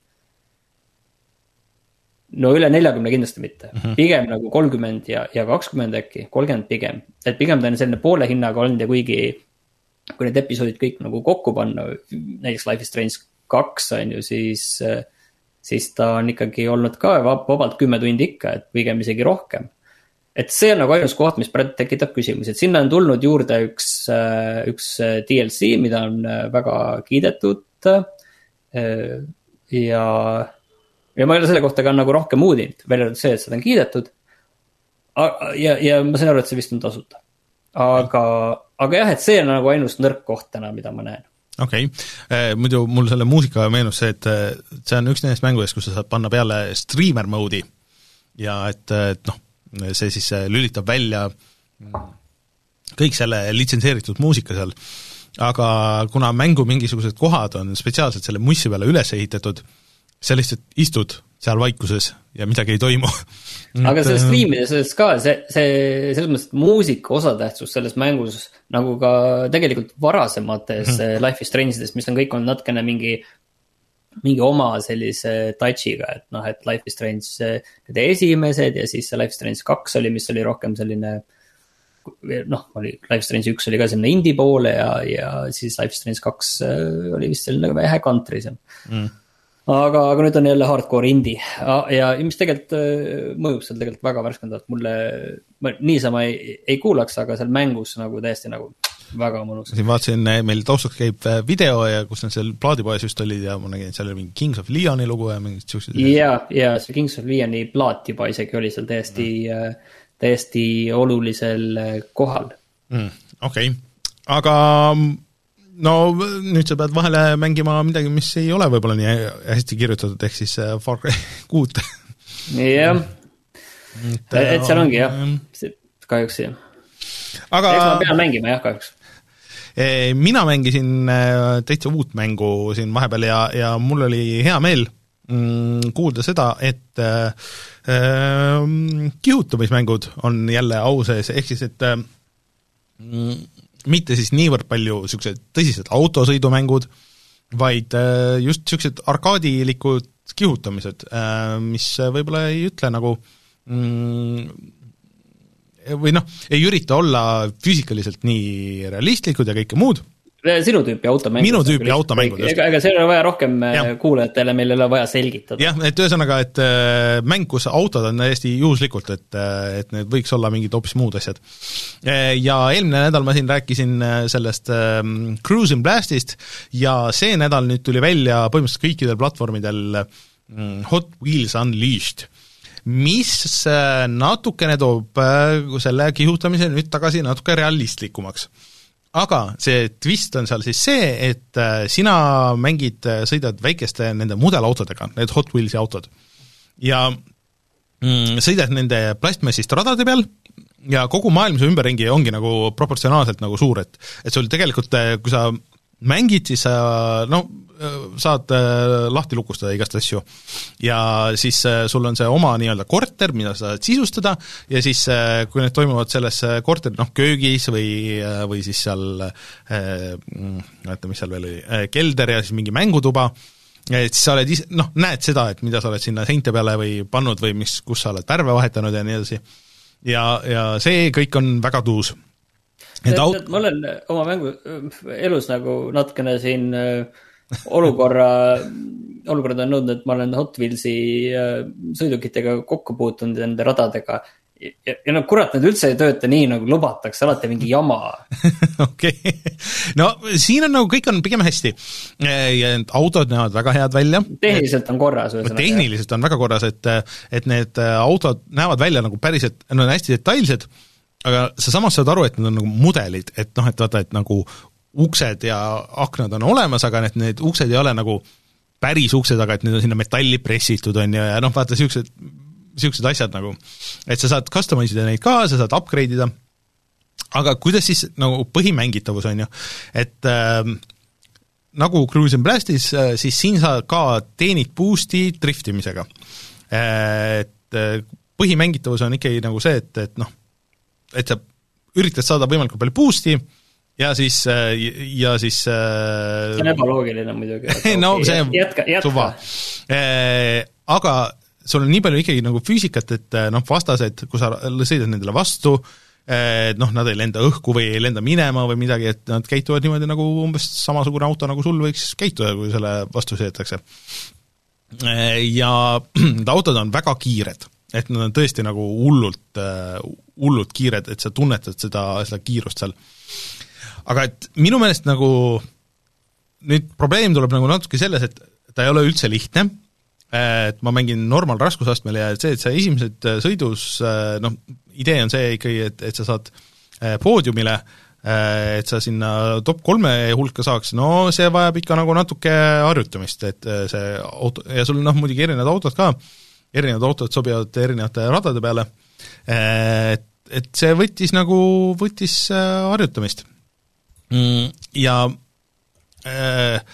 no üle neljakümne kindlasti mitte. Mm-hmm. Pigem nagu kolmkümmend ja, ja kakskümmend äkki, kolmkümmend pigem. Et pigem ta on selline poole hinnaga olnud ja kuigi kui need episoodid kõik nagu kokku panna, näiteks Life is Strange kaks on ju, siis, siis ta on ikkagi olnud ka vabalt kümme tundi ikka, et pigem isegi rohkem. Et see on nagu ainus koht, mis praegu tekitab küsimusi, et sinna on tulnud juurde üks, üks D L C, mida on väga kiidetud ja, ja ma ei ole selle kohta ka nagu rohkem uudinud, välja see, et seda on kiidetud ja, ja ma sain aru, et see vist on tasuta. Aga, aga jah, et see on nagu ainus nõrk koht täna, mida ma näen. Okei, okay. Muidu mul selle muusika meenus see, et see on üks nendest mängudest, kus sa saad panna peale streamer mode'i ja et, et noh, see siis lülitab välja kõik selle litsenseeritud muusika seal, aga kuna mängu mingisugused kohad on spetsiaalselt selle mussi peale üles ehitatud, sa lihtsalt istud seal vaikuses ja midagi ei toimu. Aga selles streamides ka see, see selles mõttes, et muusika osatähtsus selles mängus nagu ka tegelikult varasemates mm-hmm. Life is Strange'des, mis on kõik on natkene mingi mingi oma sellise touchiga, et noh, et Life is Strange need esimesed ja siis see Life is Strange kaks oli, mis oli rohkem selline noh, oli Life is Strange üks oli ka selline indie poole ja, ja siis Life is Strange kaks oli vist selline vähe country see mm. Aga, aga nüüd on jälle hardcore indie ja mis tegelikult mõjub seal tegelikult väga värskendavalt mulle, ma niisama ei, ei kuulaks, aga seal mängus nagu täiesti nagu väga mõnus. Siin vaatasin, meil taustaks käib video ja kus nad seal plaadipoes just olid ja ma nägin, seal oli mingi Kings of Leoni lugu ja mingid siuksed. Ja, ja see Kings of Leoni plaat juba isegi oli seal täiesti, mm. täiesti olulisel kohal. Mm, okei, okay. Aga no nüüd sa pead vahele mängima midagi, mis ei ole võib-olla nii hästi kirjutatud, ehk siis Far Cry kuut. Jah, et, et seal ongi jah, kahjuks jah. Aga eks ma pean mängima jah kahjuks. Mina mängisin täitsa uut mängu siin vahepeal ja, ja mul oli hea meel mm, kuulda seda, et äh, kihutamismängud on jälle au sees, ehk siis, et mm, mitte siis niivõrd palju siuksed tõsised autosõidumängud, vaid just siuksed arkaadilikud kihutamised, mis võib-olla ei ütle nagu mm, või noh, ei ürita olla füüsikaliselt nii realistlikud ja kõike muud. Sinu tüüpi automängud. Minu tüüpi automängud. Ega, ega see on vaja rohkem ja. Kuulajatele, meil ei ole vaja selgitada. Jah, et ühesõnaga, et mäng, kus autod on täiesti juhuslikult, et, et need võiks olla mingid hoopis muud asjad. Ja eelmine nädal ma siin rääkisin sellest um, Cruising Blastist ja see nädal nüüd tuli välja põhimõtteliselt kõikidel platvormidel um, Hot Wheels Unleashed, mis natukene toob selle kihutamise nüüd tagasi natuke realistlikumaks. Aga see twist on seal siis see, et sina mängid, sõidad väikeste nende mudelautodega, need Hot Wheelsi autod, ja mm, sõidad nende plastmassist radade peal ja kogu maailm su ümberringi ongi nagu proportsionaalselt nagu suur, et, et sul tegelikult, kui sa mängid, siis sa no, saad lahti lukustada igast asju ja siis sul on see oma nii-öelda korter, mida sa saad sisustada ja siis kui need toimuvad selles korteri noh, köögis või, või siis seal näete, mis seal veel oli, kelder ja siis mingi mängutuba, et siis sa oled ise, noh, näed seda, et mida sa oled sinna seinte peale või pannud või mis, kus sa oled värve vahetanud ja nii edasi ja, ja see kõik on väga tuus. Aut... ma olen oma mängu elus nagu natukene siin olukorra, olukorrad on nõudnud, et ma olen Hot Wheelsi sõidukitega kokku puutunud nende radadega ja, ja no kurat, need üldse ei tööta nii, nagu lubatakse, alati mingi jama. Okei, okay. No siin on nagu kõik on pigem hästi ja autod näevad väga head välja. Tehniliselt on korras. Tehniliselt on väga korras, et, et need autod näevad välja nagu päriselt, nad on hästi detailsed, aga sa samas saad aru, et need on nagu mudelid, et noh, et vaata, et nagu uksed ja aknad on olemas, aga need, need uksed ei ole nagu päris uksed, aga et need on sinna metalli pressitud on ja, ja noh, vaata siuksed, siuksed asjad nagu, et sa saad customize ida neid ka, sa saad upgrade ida, aga kuidas siis nagu põhimängitavus on ju, et äh, nagu Cruising Blastis, äh, siis siin sa ka teenid boost'i driftimisega, et äh, põhimängitavus on ikkagi nagu see, et, et noh, et sa üritad saada võimalikult palju boost'i ja siis, ja siis see on ebaloogiline muidugi. No see jätka, jätka. Aga sul on nii palju ikkagi nagu füüsikat, et noh, vastased, kui sa sõidad nendele vastu, noh, nad ei lenda õhku või ei lenda minema või midagi, et nad käituvad niimoodi nagu umbes samasugune auto, nagu sul võiks käituda, kui selle vastu sõidetakse. Ja autod on väga kiired, et nad on tõesti nagu hullult, hullult kiired, et sa tunnetad seda, seda kiirust seal. Aga et minu meelest nagu nüüd probleem tuleb nagu natuke selles, et ta ei ole üldse lihtne, et ma mängin normal raskusastmel ja see, et sa esimesed sõidus, noh, idee on see ikkagi, et, et sa saad poodiumile, et sa sinna top kolme hulka saaks, no see vajab ikka nagu natuke harjutamist, et see auto, ja sul noh, muidugi erinevad autod ka, erinevad autod sobivad erinevate radade peale, et, et see võttis nagu, võttis harjutamist. Ja äh,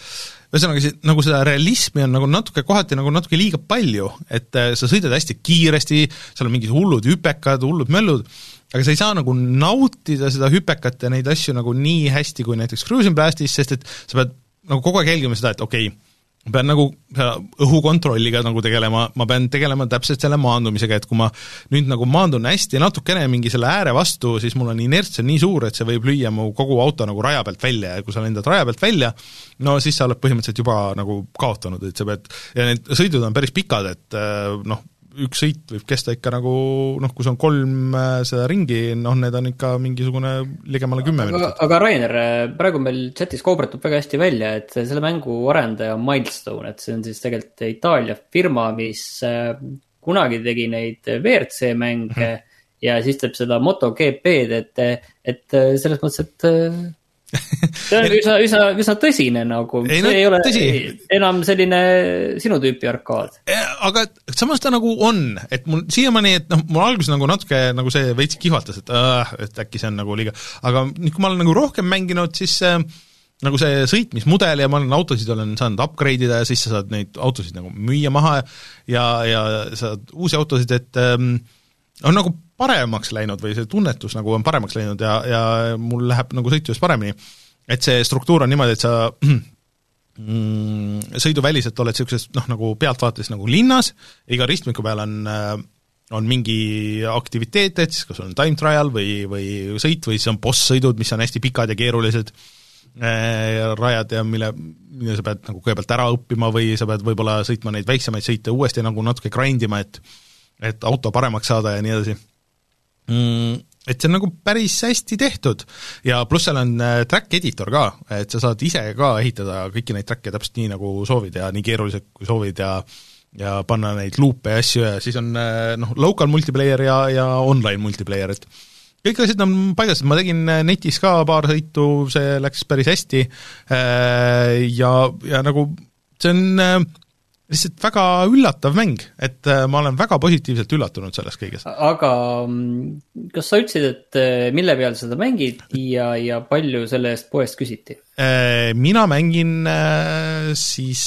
ühesõnaga, nagu seda realismi on nagu natuke kohati nagu natuke liiga palju, et sa sõidad hästi kiiresti, seal on mingid hullud hüpekad, hullud möllud, aga sa ei saa nagu nautida seda hüpekat ja neid asju nagu nii hästi kui näiteks Cruising Blastis, sest et sa pead nagu kogu aeg jälgima seda, et okei okay,, ma pean nagu õhukontrolliga nagu tegelema, ma pean tegelema täpselt selle maandumisega, et kui ma nüüd nagu maandun hästi natukene mingi selle ääre vastu, siis mul on inerts on nii suur, et see võib lüüa mu kogu auto nagu raja pealt välja ja kui sa lendad raja pealt välja, no siis sa oled põhimõtteliselt juba nagu kaotanud, et sa pead, ja need sõidud on päris pikad, et noh, üks sõit võib kesta ikka nagu, noh, kui see on kolm seda ringi, noh, need on ikka mingisugune ligemale kümme minutit. Aga Rainer, praegu meil chatis koobratub väga hästi välja, et selle mängu arendaja on Milestone, et see on siis tegelikult Itaalia firma, mis kunagi tegi neid V R C mänge hmm. ja siis teeb seda MotoGP'd, et, et selles mõttes, et see on üsna, üsna, üsna tõsine nagu, ei, no, see ei ole tõsi. Enam selline sinu tüüpi arkaad. Aga samas ta nagu on, et mul siiamaani, et noh, mul alguses nagu natuke nagu see veits kihvatas, et, äh, et äkki see on nagu liiga, aga nüüd kui ma olen nagu rohkem mänginud, siis äh, nagu see sõitmismudel ja ma olen autosid olen saanud upgrade ida ja siis sa saad neid autosid nagu müüa maha ja, ja saad uusi autosid, et ähm, on nagu paremaks läinud või see tunnetus nagu on paremaks läinud ja, ja mul läheb nagu sõitjus paremini, et see struktuur on niimoodi, et sa mm, sõiduväliselt oled sellises noh, nagu pealtvaates nagu linnas, iga ristmiku peal on, on mingi aktiviteet, et siis kas on time trial või, või sõit või siis on boss-sõidud, mis on hästi pikad ja keerulised äh, rajad ja mille, mille sa pead nagu kõigepealt ära õppima või sa pead võib-olla sõitma neid väiksemaid sõite uuesti nagu natuke grindima, et et auto paremaks saada ja nii edasi. Mm, et see on nagu päris hästi tehtud ja pluss seal on track editor ka, et sa saad ise ka ehitada kõiki neid track'e täpselt nii nagu soovid ja nii keerulised kui soovid ja ja panna neid luupe ja asju ja siis on noh, local multiplayer ja, ja online multiplayer, et kõik asjad on paigas, ma tegin netis ka paar sõitu, see läks päris hästi ja, ja nagu see on lihtsalt väga üllatav mäng, et ma olen väga positiivselt üllatunud selles kõiges. Aga kas sa ütlesid, et mille peal seda mängid ja, ja palju selle eest poest küsiti? Mina mängin siis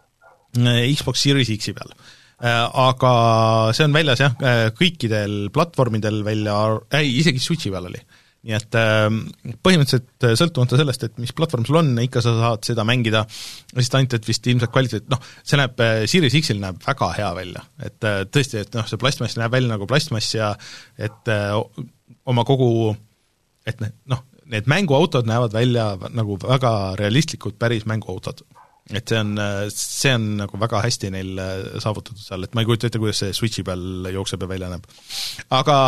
Xbox Series X-i peal, aga see on väljas jah, kõikidel platvormidel välja, ei, isegi Switchi peal oli. Nii et põhimõtteliselt sõltumata sellest, et mis platvorm sul on, ikka sa saad seda mängida, sest ainult, et vist ilmselt kvaliteet, noh, see näeb, Series X-il näeb väga hea välja, et tõesti, et noh, see plastmass näeb välja nagu plastmass ja et oma kogu, et noh, need mänguautod näevad välja nagu väga realistlikud päris mänguautod. Et see on, see on nagu väga hästi neil saavutatud seal, et ma ei kujuta ette, kuidas see Switchi peal jookseb ja välja näeb. Aga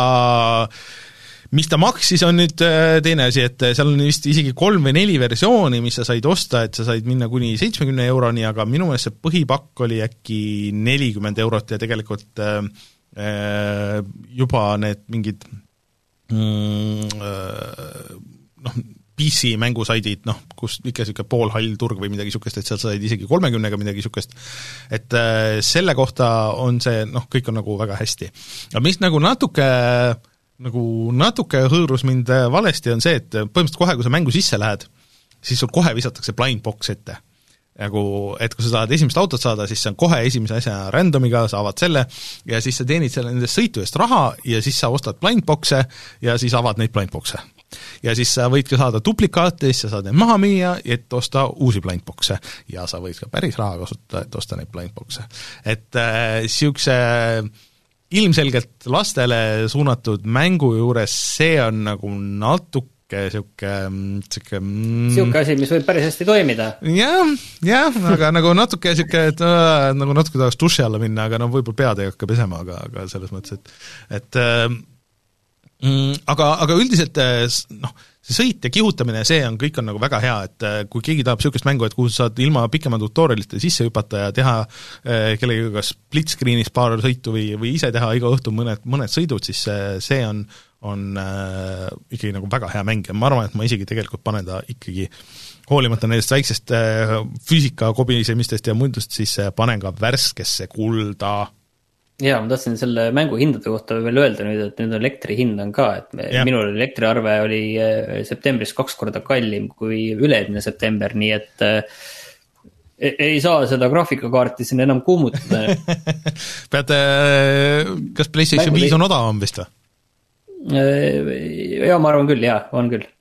mis ta maksis, on nüüd teine asi, et seal on vist isegi kolm või neli versiooni, mis sa said osta, et sa said minna kuni seitsmekümne euroni, aga minu meelest see põhipakk oli äkki nelikümmend eurot ja tegelikult äh, juba need mingid mm, äh, noh, P C mängusaidid, noh, kus ikka niisugune poolhall turg või midagi niisugust, et seal said isegi kolmekümnega midagi niisugust, et äh, selle kohta on see, noh, kõik on nagu väga hästi. aga mis nagu natuke nagu natuke hõõrus mind valesti on see, et põhimõtteliselt kohe, kui sa mängu sisse lähed, siis sul kohe visatakse blind box ette. Nagu, et kui sa tahad esimest autot saada, siis see on kohe esimese asja randomiga, saavad selle ja siis sa teenid selle nendest sõitu eest raha ja siis sa ostad blind boxe ja siis avad neid blind boxe. Ja siis sa võid ka saada duplikaate, siis sa saad neid maha müüa, et osta uusi blind boxe ja sa võid ka päris raha kasutada, et osta neid blind boxe. Et äh, siukse ilmselgelt lastele suunatud mängu juures see on nagu natuke siuke siuke siuke asi, mis võib päris hästi toimida. jah, jah, aga nagu natuke siuke, et äh, nagu natuke tahaks duši alla minna, aga no võib-olla pead ei hakka pesema, aga, aga selles mõttes, et et äh, mm, aga, aga üldiselt noh, see sõit ja kihutamine, see on, kõik on nagu väga hea, et kui keegi tahab niisugust mängu, et kuhu sa saad ilma pikema tutorialite sisse hüpata ja teha eh, kellegagi kas splitscreenis paar sõitu või, või ise teha iga õhtu mõned, mõned sõidud, siis see on, on äh, ikkagi nagu väga hea mäng ja ma arvan, et ma isegi tegelikult panen ta ikkagi hoolimata nendest väiksest äh, füüsika kobisemistest ja muudest, siis panen ka värskesse kulda. Jaa, ma tahtsin selle mängu hindade kohta veel öelda nüüd, et nüüd elektri hind on ka, et me, minul elektriarve oli septembris kaks korda kallim kui üle-eelmine september, nii et ei, ei saa seda graafikakaarti siin enam kuumutada. Peate, kas PlayStation viis on odavam vist või? Ja ma arvan küll, jaa, on küll.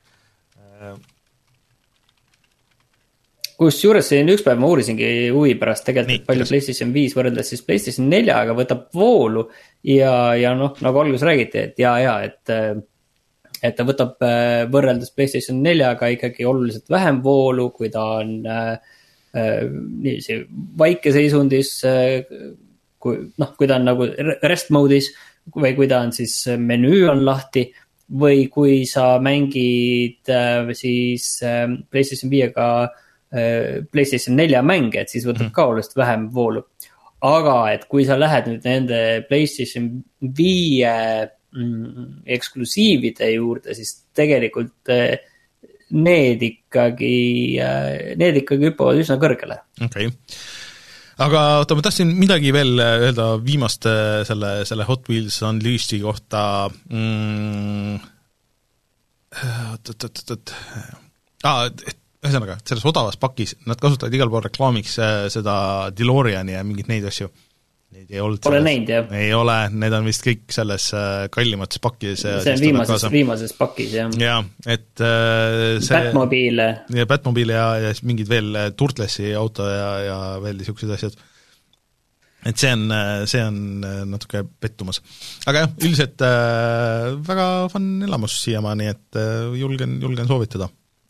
Kus juures siin üks päev ma uurisingi huvi pärast tegelikult, et palju PlayStation viis võrreldes siis PlayStation neljaga võtab voolu ja, ja noh, nagu alguses räägiti, et jaa, jaa, et, et ta võtab võrreldes PlayStation neljaga ikkagi oluliselt vähem voolu, kui ta on äh, nii see vaikeseisundis, kui, noh, kui ta on nagu rest mode'is või kui ta on siis menüü on lahti või kui sa mängid äh, siis äh, PlayStation viiega PlayStation nelja mänge, et siis võtab ka oluliselt vähem voolu. Aga et kui sa lähed nüüd nende PlayStation viie mm, eksklusiivide juurde, siis tegelikult need ikkagi, need ikkagi hüppavad üsna kõrgele. Okei. Okay. Aga oota, ma tahtsin midagi veel öelda viimast selle, selle Hot Wheels Unleashed'i kohta. Mm, oot, oot, oot, oot. Ah, et ühesõnaga, selles odavas pakis, nad kasutavad igal pool reklaamiks seda DeLoreani ja mingid neid asju. Neid ei olnud. Pole neid, jah? Ei ole, need on vist kõik selles kallimates pakis. See on viimases, viimases pakis, jah. Jaa, et see... Batmobile. Ja Batmobile ja, ja mingid veel Turtlesi auto ja, ja veel niisugused asjad. Et see on, see on natuke pettumas. Aga jah, üldiselt äh, väga fun elamus siiamaani, et äh, julgen, julgen soovitada.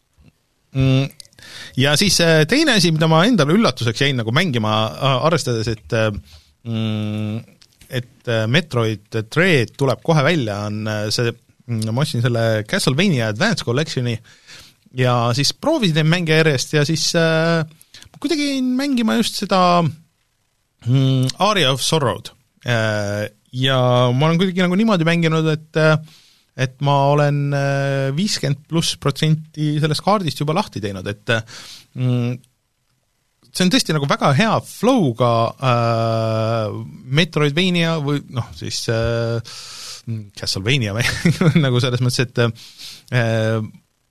Ja siis teine asi, mida ma endale üllatuseks jäin nagu mängima, arvestades, et et Metroid Dread tuleb kohe välja, on see, ma ostsin selle Castlevania Advance Collectioni ja siis proovisin mänge järjest ja siis äh, kuidagi jäin mängima just seda mm, Aria of Sorrow'd äh, ja ma olen kuidagi nagu niimoodi mänginud, et äh, et ma olen viiskümmend pluss protsenti sellest kaardist juba lahti teinud, et mm, see on tõesti nagu väga hea flow'ga äh, Metroidvania või noh, siis äh, Castlevania nagu selles mõttes, et äh,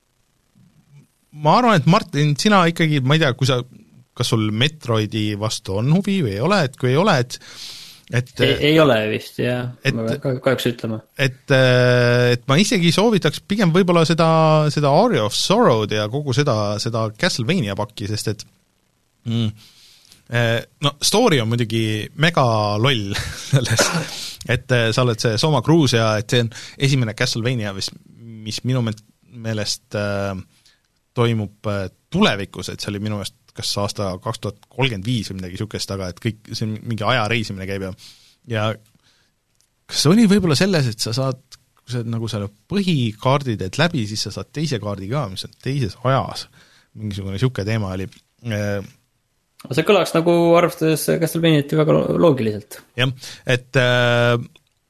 ma arvan, et Martin, sina ikkagi, ma ei tea, kui sa, kas sul Metroidi vastu on huvi või ei ole, et kui ei ole, et Et, ei, ei ole vist, jah, ma kahjuks ütlema. Et, et ma isegi soovitaks pigem võib-olla seda, seda Aria of Sorrow'd ja kogu seda, seda Castlevania pakki, sest et mm, no story on muidugi mega loll selles, et sa oled see Soma Cruz ja et see on esimene Castlevania, mis, mis minu meelest äh, toimub tulevikus, et see oli minu meelest kas aasta kaks tuhat kolmkümmend viis või midagi niisugust, aga et kõik, see mingi aja reisimine käib ja ja kas see oli võib-olla selles, et sa saad, kui sa nagu selle põhikaardid et läbi, siis sa saad teise kaardi ka, mis on teises ajas. Mingisugune niisugune teema oli. See kõlaks nagu arvestades Castlevaniat väga loogiliselt. Jah, et äh,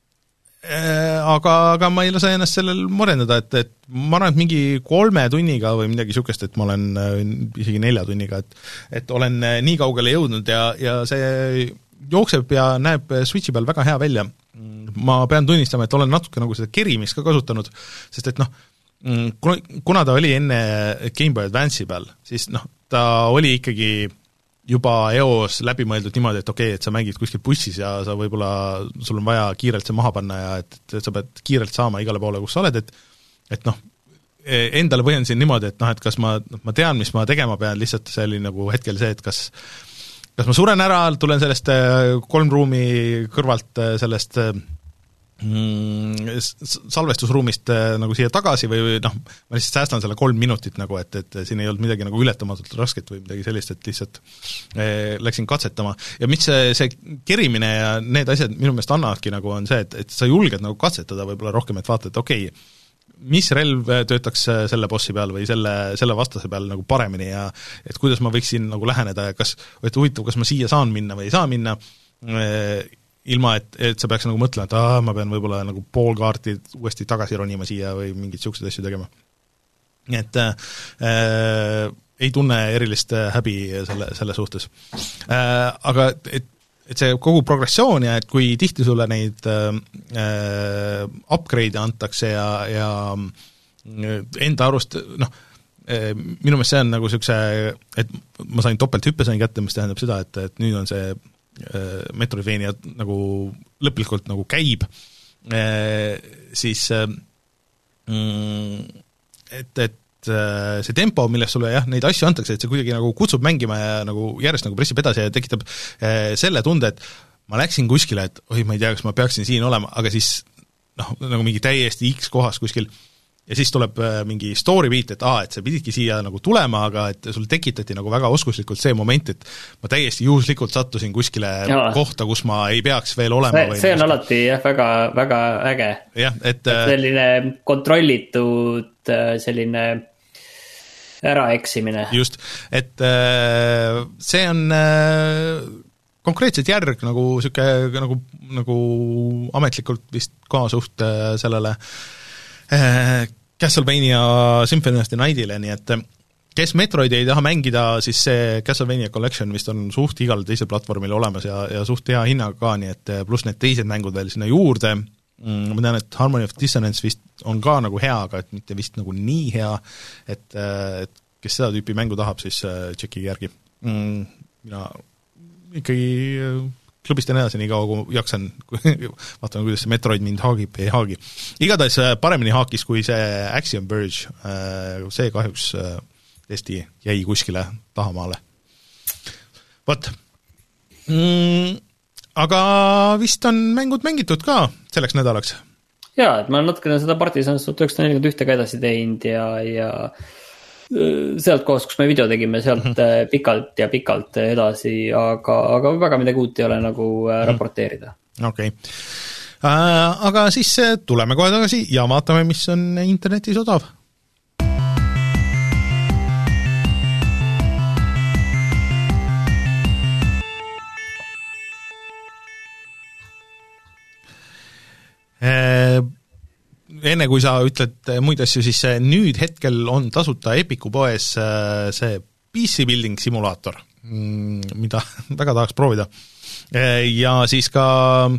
aga, aga ma ei lase ennast sellel morendada, et, et ma arvan, et mingi kolme tunniga või midagi niisugust, et ma olen isegi nelja tunniga, et, et olen nii kaugele jõudnud ja, ja see jookseb ja näeb Switchi peal väga hea välja. Ma pean tunnistama, et olen natuke nagu seda kerimist ka kasutanud, sest et noh, kuna ta oli enne Game Boy Advance'i peal, siis noh, ta oli ikkagi juba eos läbi mõeldud niimoodi, et okei okay,, et sa mängid kuskil bussis ja sa võib-olla, sul on vaja kiirelt see maha panna ja et, et sa pead kiirelt saama igale poole, kus sa oled, et et noh, endale põhjendasin niimoodi, et noh, et kas ma, ma tean, mis ma tegema pean, lihtsalt see oli nagu hetkel see, et kas kas ma suren ära, tulen sellest kolm ruumi kõrvalt sellest mm, salvestusruumist nagu siia tagasi või noh, ma lihtsalt säästan selle kolm minutit nagu, et, et siin ei olnud midagi nagu ületamatult rasket või midagi sellist, et lihtsalt eh, läksin katsetama. Ja mis see, see kerimine ja need asjad minu meelest annavadki nagu on see, et, et sa julged nagu katsetada võib-olla rohkem, et vaata, et okei okay,, mis relv töötaks selle bossi peal või selle, selle vastase peal nagu paremini ja et kuidas ma võiksin nagu läheneda ja kas, et huvitav, kas ma siia saan minna või ei saa minna, ilma, et, et sa peaks nagu mõtlema, et aa, ma pean võib-olla nagu pool kaarti uuesti tagasi ronima siia või mingid niisugused asju tegema. Nii et äh, ei tunne erilist häbi selle, selle suhtes. Äh, aga et et see kogu progressioon ja et kui tihti sulle neid äh, upgrade'e antakse ja, ja enda arust, noh, minu meelest see on nagu niisuguse, et ma sain topelthüppe sain kätte, mis tähendab seda, et, et nüüd on see Metroidvania nagu lõplikult nagu käib, siis et, et see tempo, millest sulle jah, neid asju antakse, et see kuidagi nagu kutsub mängima ja nagu järjest nagu pressib edasi ja tekitab selle tunde, et ma läksin kuskile, et oi, ma ei tea, kas ma peaksin siin olema, aga siis noh, nagu mingi täiesti X kohas kuskil ja siis tuleb mingi story beat, et aa, et sa pididki siia nagu tulema, aga et sul tekitati nagu väga oskuslikult see moment, et ma täiesti juhuslikult sattusin kuskile ja. kohta, kus ma ei peaks veel olema. See, või see on alati jah, väga, väga äge. Jah, et, et selline kontrollitud selline äraeksimine. Just, et see on konkreetselt järg nagu siuke nagu, nagu ametlikult vist kaasuht sellele Castlevania Symphony of the Nightile, nii et kes Metroidi ei taha mängida, siis see Castlevania Collection vist on suht igal teisel platvormil olemas ja, ja suht hea hinnaga ka, nii et pluss need teised mängud veel sinna juurde. Ma tean, et Harmony of Dissonance vist on ka nagu hea, aga et mitte vist nagu nii hea, et, et kes seda tüüpi mängu tahab, siis tšeki järgi. Mina ikkagi klubistan edasi nii kaua, kui jaksan, vaatame, kuidas see Metroid mind haagib, ei haagi. Igatahes paremini haakis kui see Axiom Verge, see kahjuks tõesti jäi kuskile tahamaale. Vot. Mm, aga vist on mängud mängitud ka selleks nädalaks? Jaa, et ma natukene seda Partisans tuhat üheksasada nelikümmend üks ka edasi teinud ja, ja sealt kohast, kus me video tegime, sealt mm-hmm. pikalt ja pikalt edasi, aga, aga väga midagi uut ei ole nagu raporteerida. Okei. Okay. Äh, aga siis tuleme kohe tagasi ja vaatame, mis on internetis odav. Äh, enne kui sa ütled muid asju, siis nüüd hetkel on tasuta Epiku poes see P C Building simulaator, mida väga tahaks proovida. Ja siis ka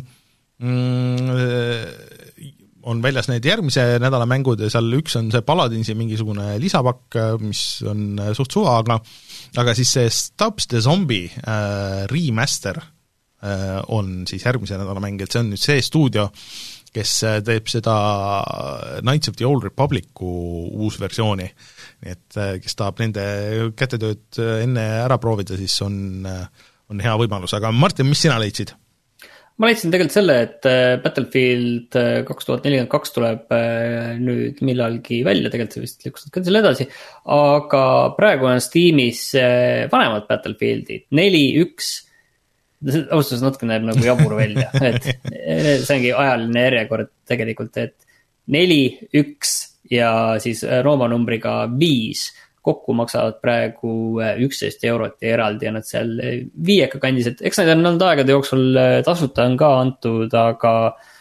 on väljas need järgmise nädala mängud ja seal üks on see Paladinsi mingisugune lisapakk, mis on suht suva, aga, aga siis see Stubbs the Zombie remaster on siis järgmise nädala mäng, et see on nüüd see stuudio, kes teeb seda Knights of the Old Republicu uus versiooni, nii et kes tahab nende kätetööd enne ära proovida, siis on, on hea võimalus, aga Martin, mis sina leidsid? Ma leidsin tegelikult selle, et Battlefield kaks tuhat nelikümmend kaks tuleb nüüd millalgi välja, tegelikult see vist likustab ka selle edasi, aga praegu on Steamis vanemad Battlefieldid, neli, üks, austus natuke näeb nagu jabur välja, et see ongi ajaline järjekord tegelikult, et neli, üks ja siis Rooma numbriga viis kokku maksavad praegu üksteist eurot ja eraldi ja nad seal viieka kandis, et eks neid on olnud aegade jooksul tasuta on ka antud, aga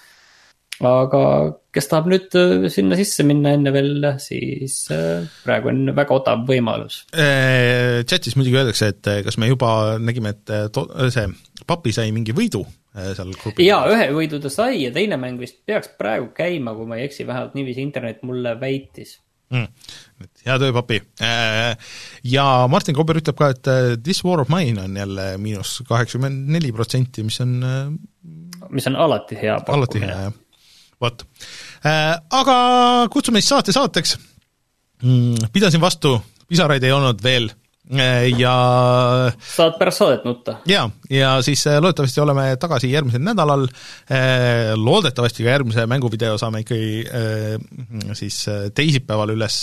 aga kes tahab nüüd sinna sisse minna enne veel, siis praegu on väga odav võimalus. Chatis muidugi öeldakse, et kas me juba nägime, et to- see papi sai mingi võidu seal grupil? Jaa, ühe võidu ta sai ja teine mäng vist peaks praegu käima, kui ma ei eksi, vähemalt niiviisi internet mulle väitis. Mm. Hea töö, papi. Ja Martin Kober ütleb ka, et This War of Mine on jälle miinus kaheksakümmend neli protsenti, mis on mis on alati hea pakkumine. Alati hea, jah. Vot. Aga kutsume siis saate saateks. Pidasin vastu, pisaraid ei olnud veel ja saad pärast saadet nutta. Ja, ja siis loodetavasti oleme tagasi järgmisel nädalal. Loodetavasti ka järgmise mänguvideo saame ikkagi siis teisipäeval üles.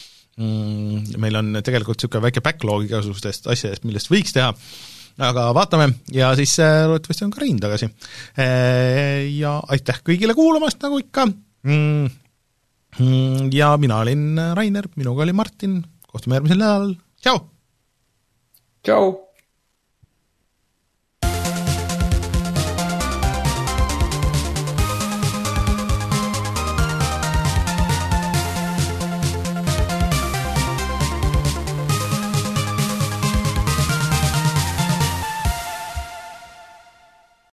Meil on tegelikult niisugune väike backlog igasugustest asjadest, millest võiks teha. Aga vaatame ja siis loodetavasti on ka Rein tagasi. Ja aitäh kõigile kuulamast, nagu ikka. Ja mina olin Rainer, minuga oli Martin. Kohtume järgmisel nädalal. Tšau! Tšau!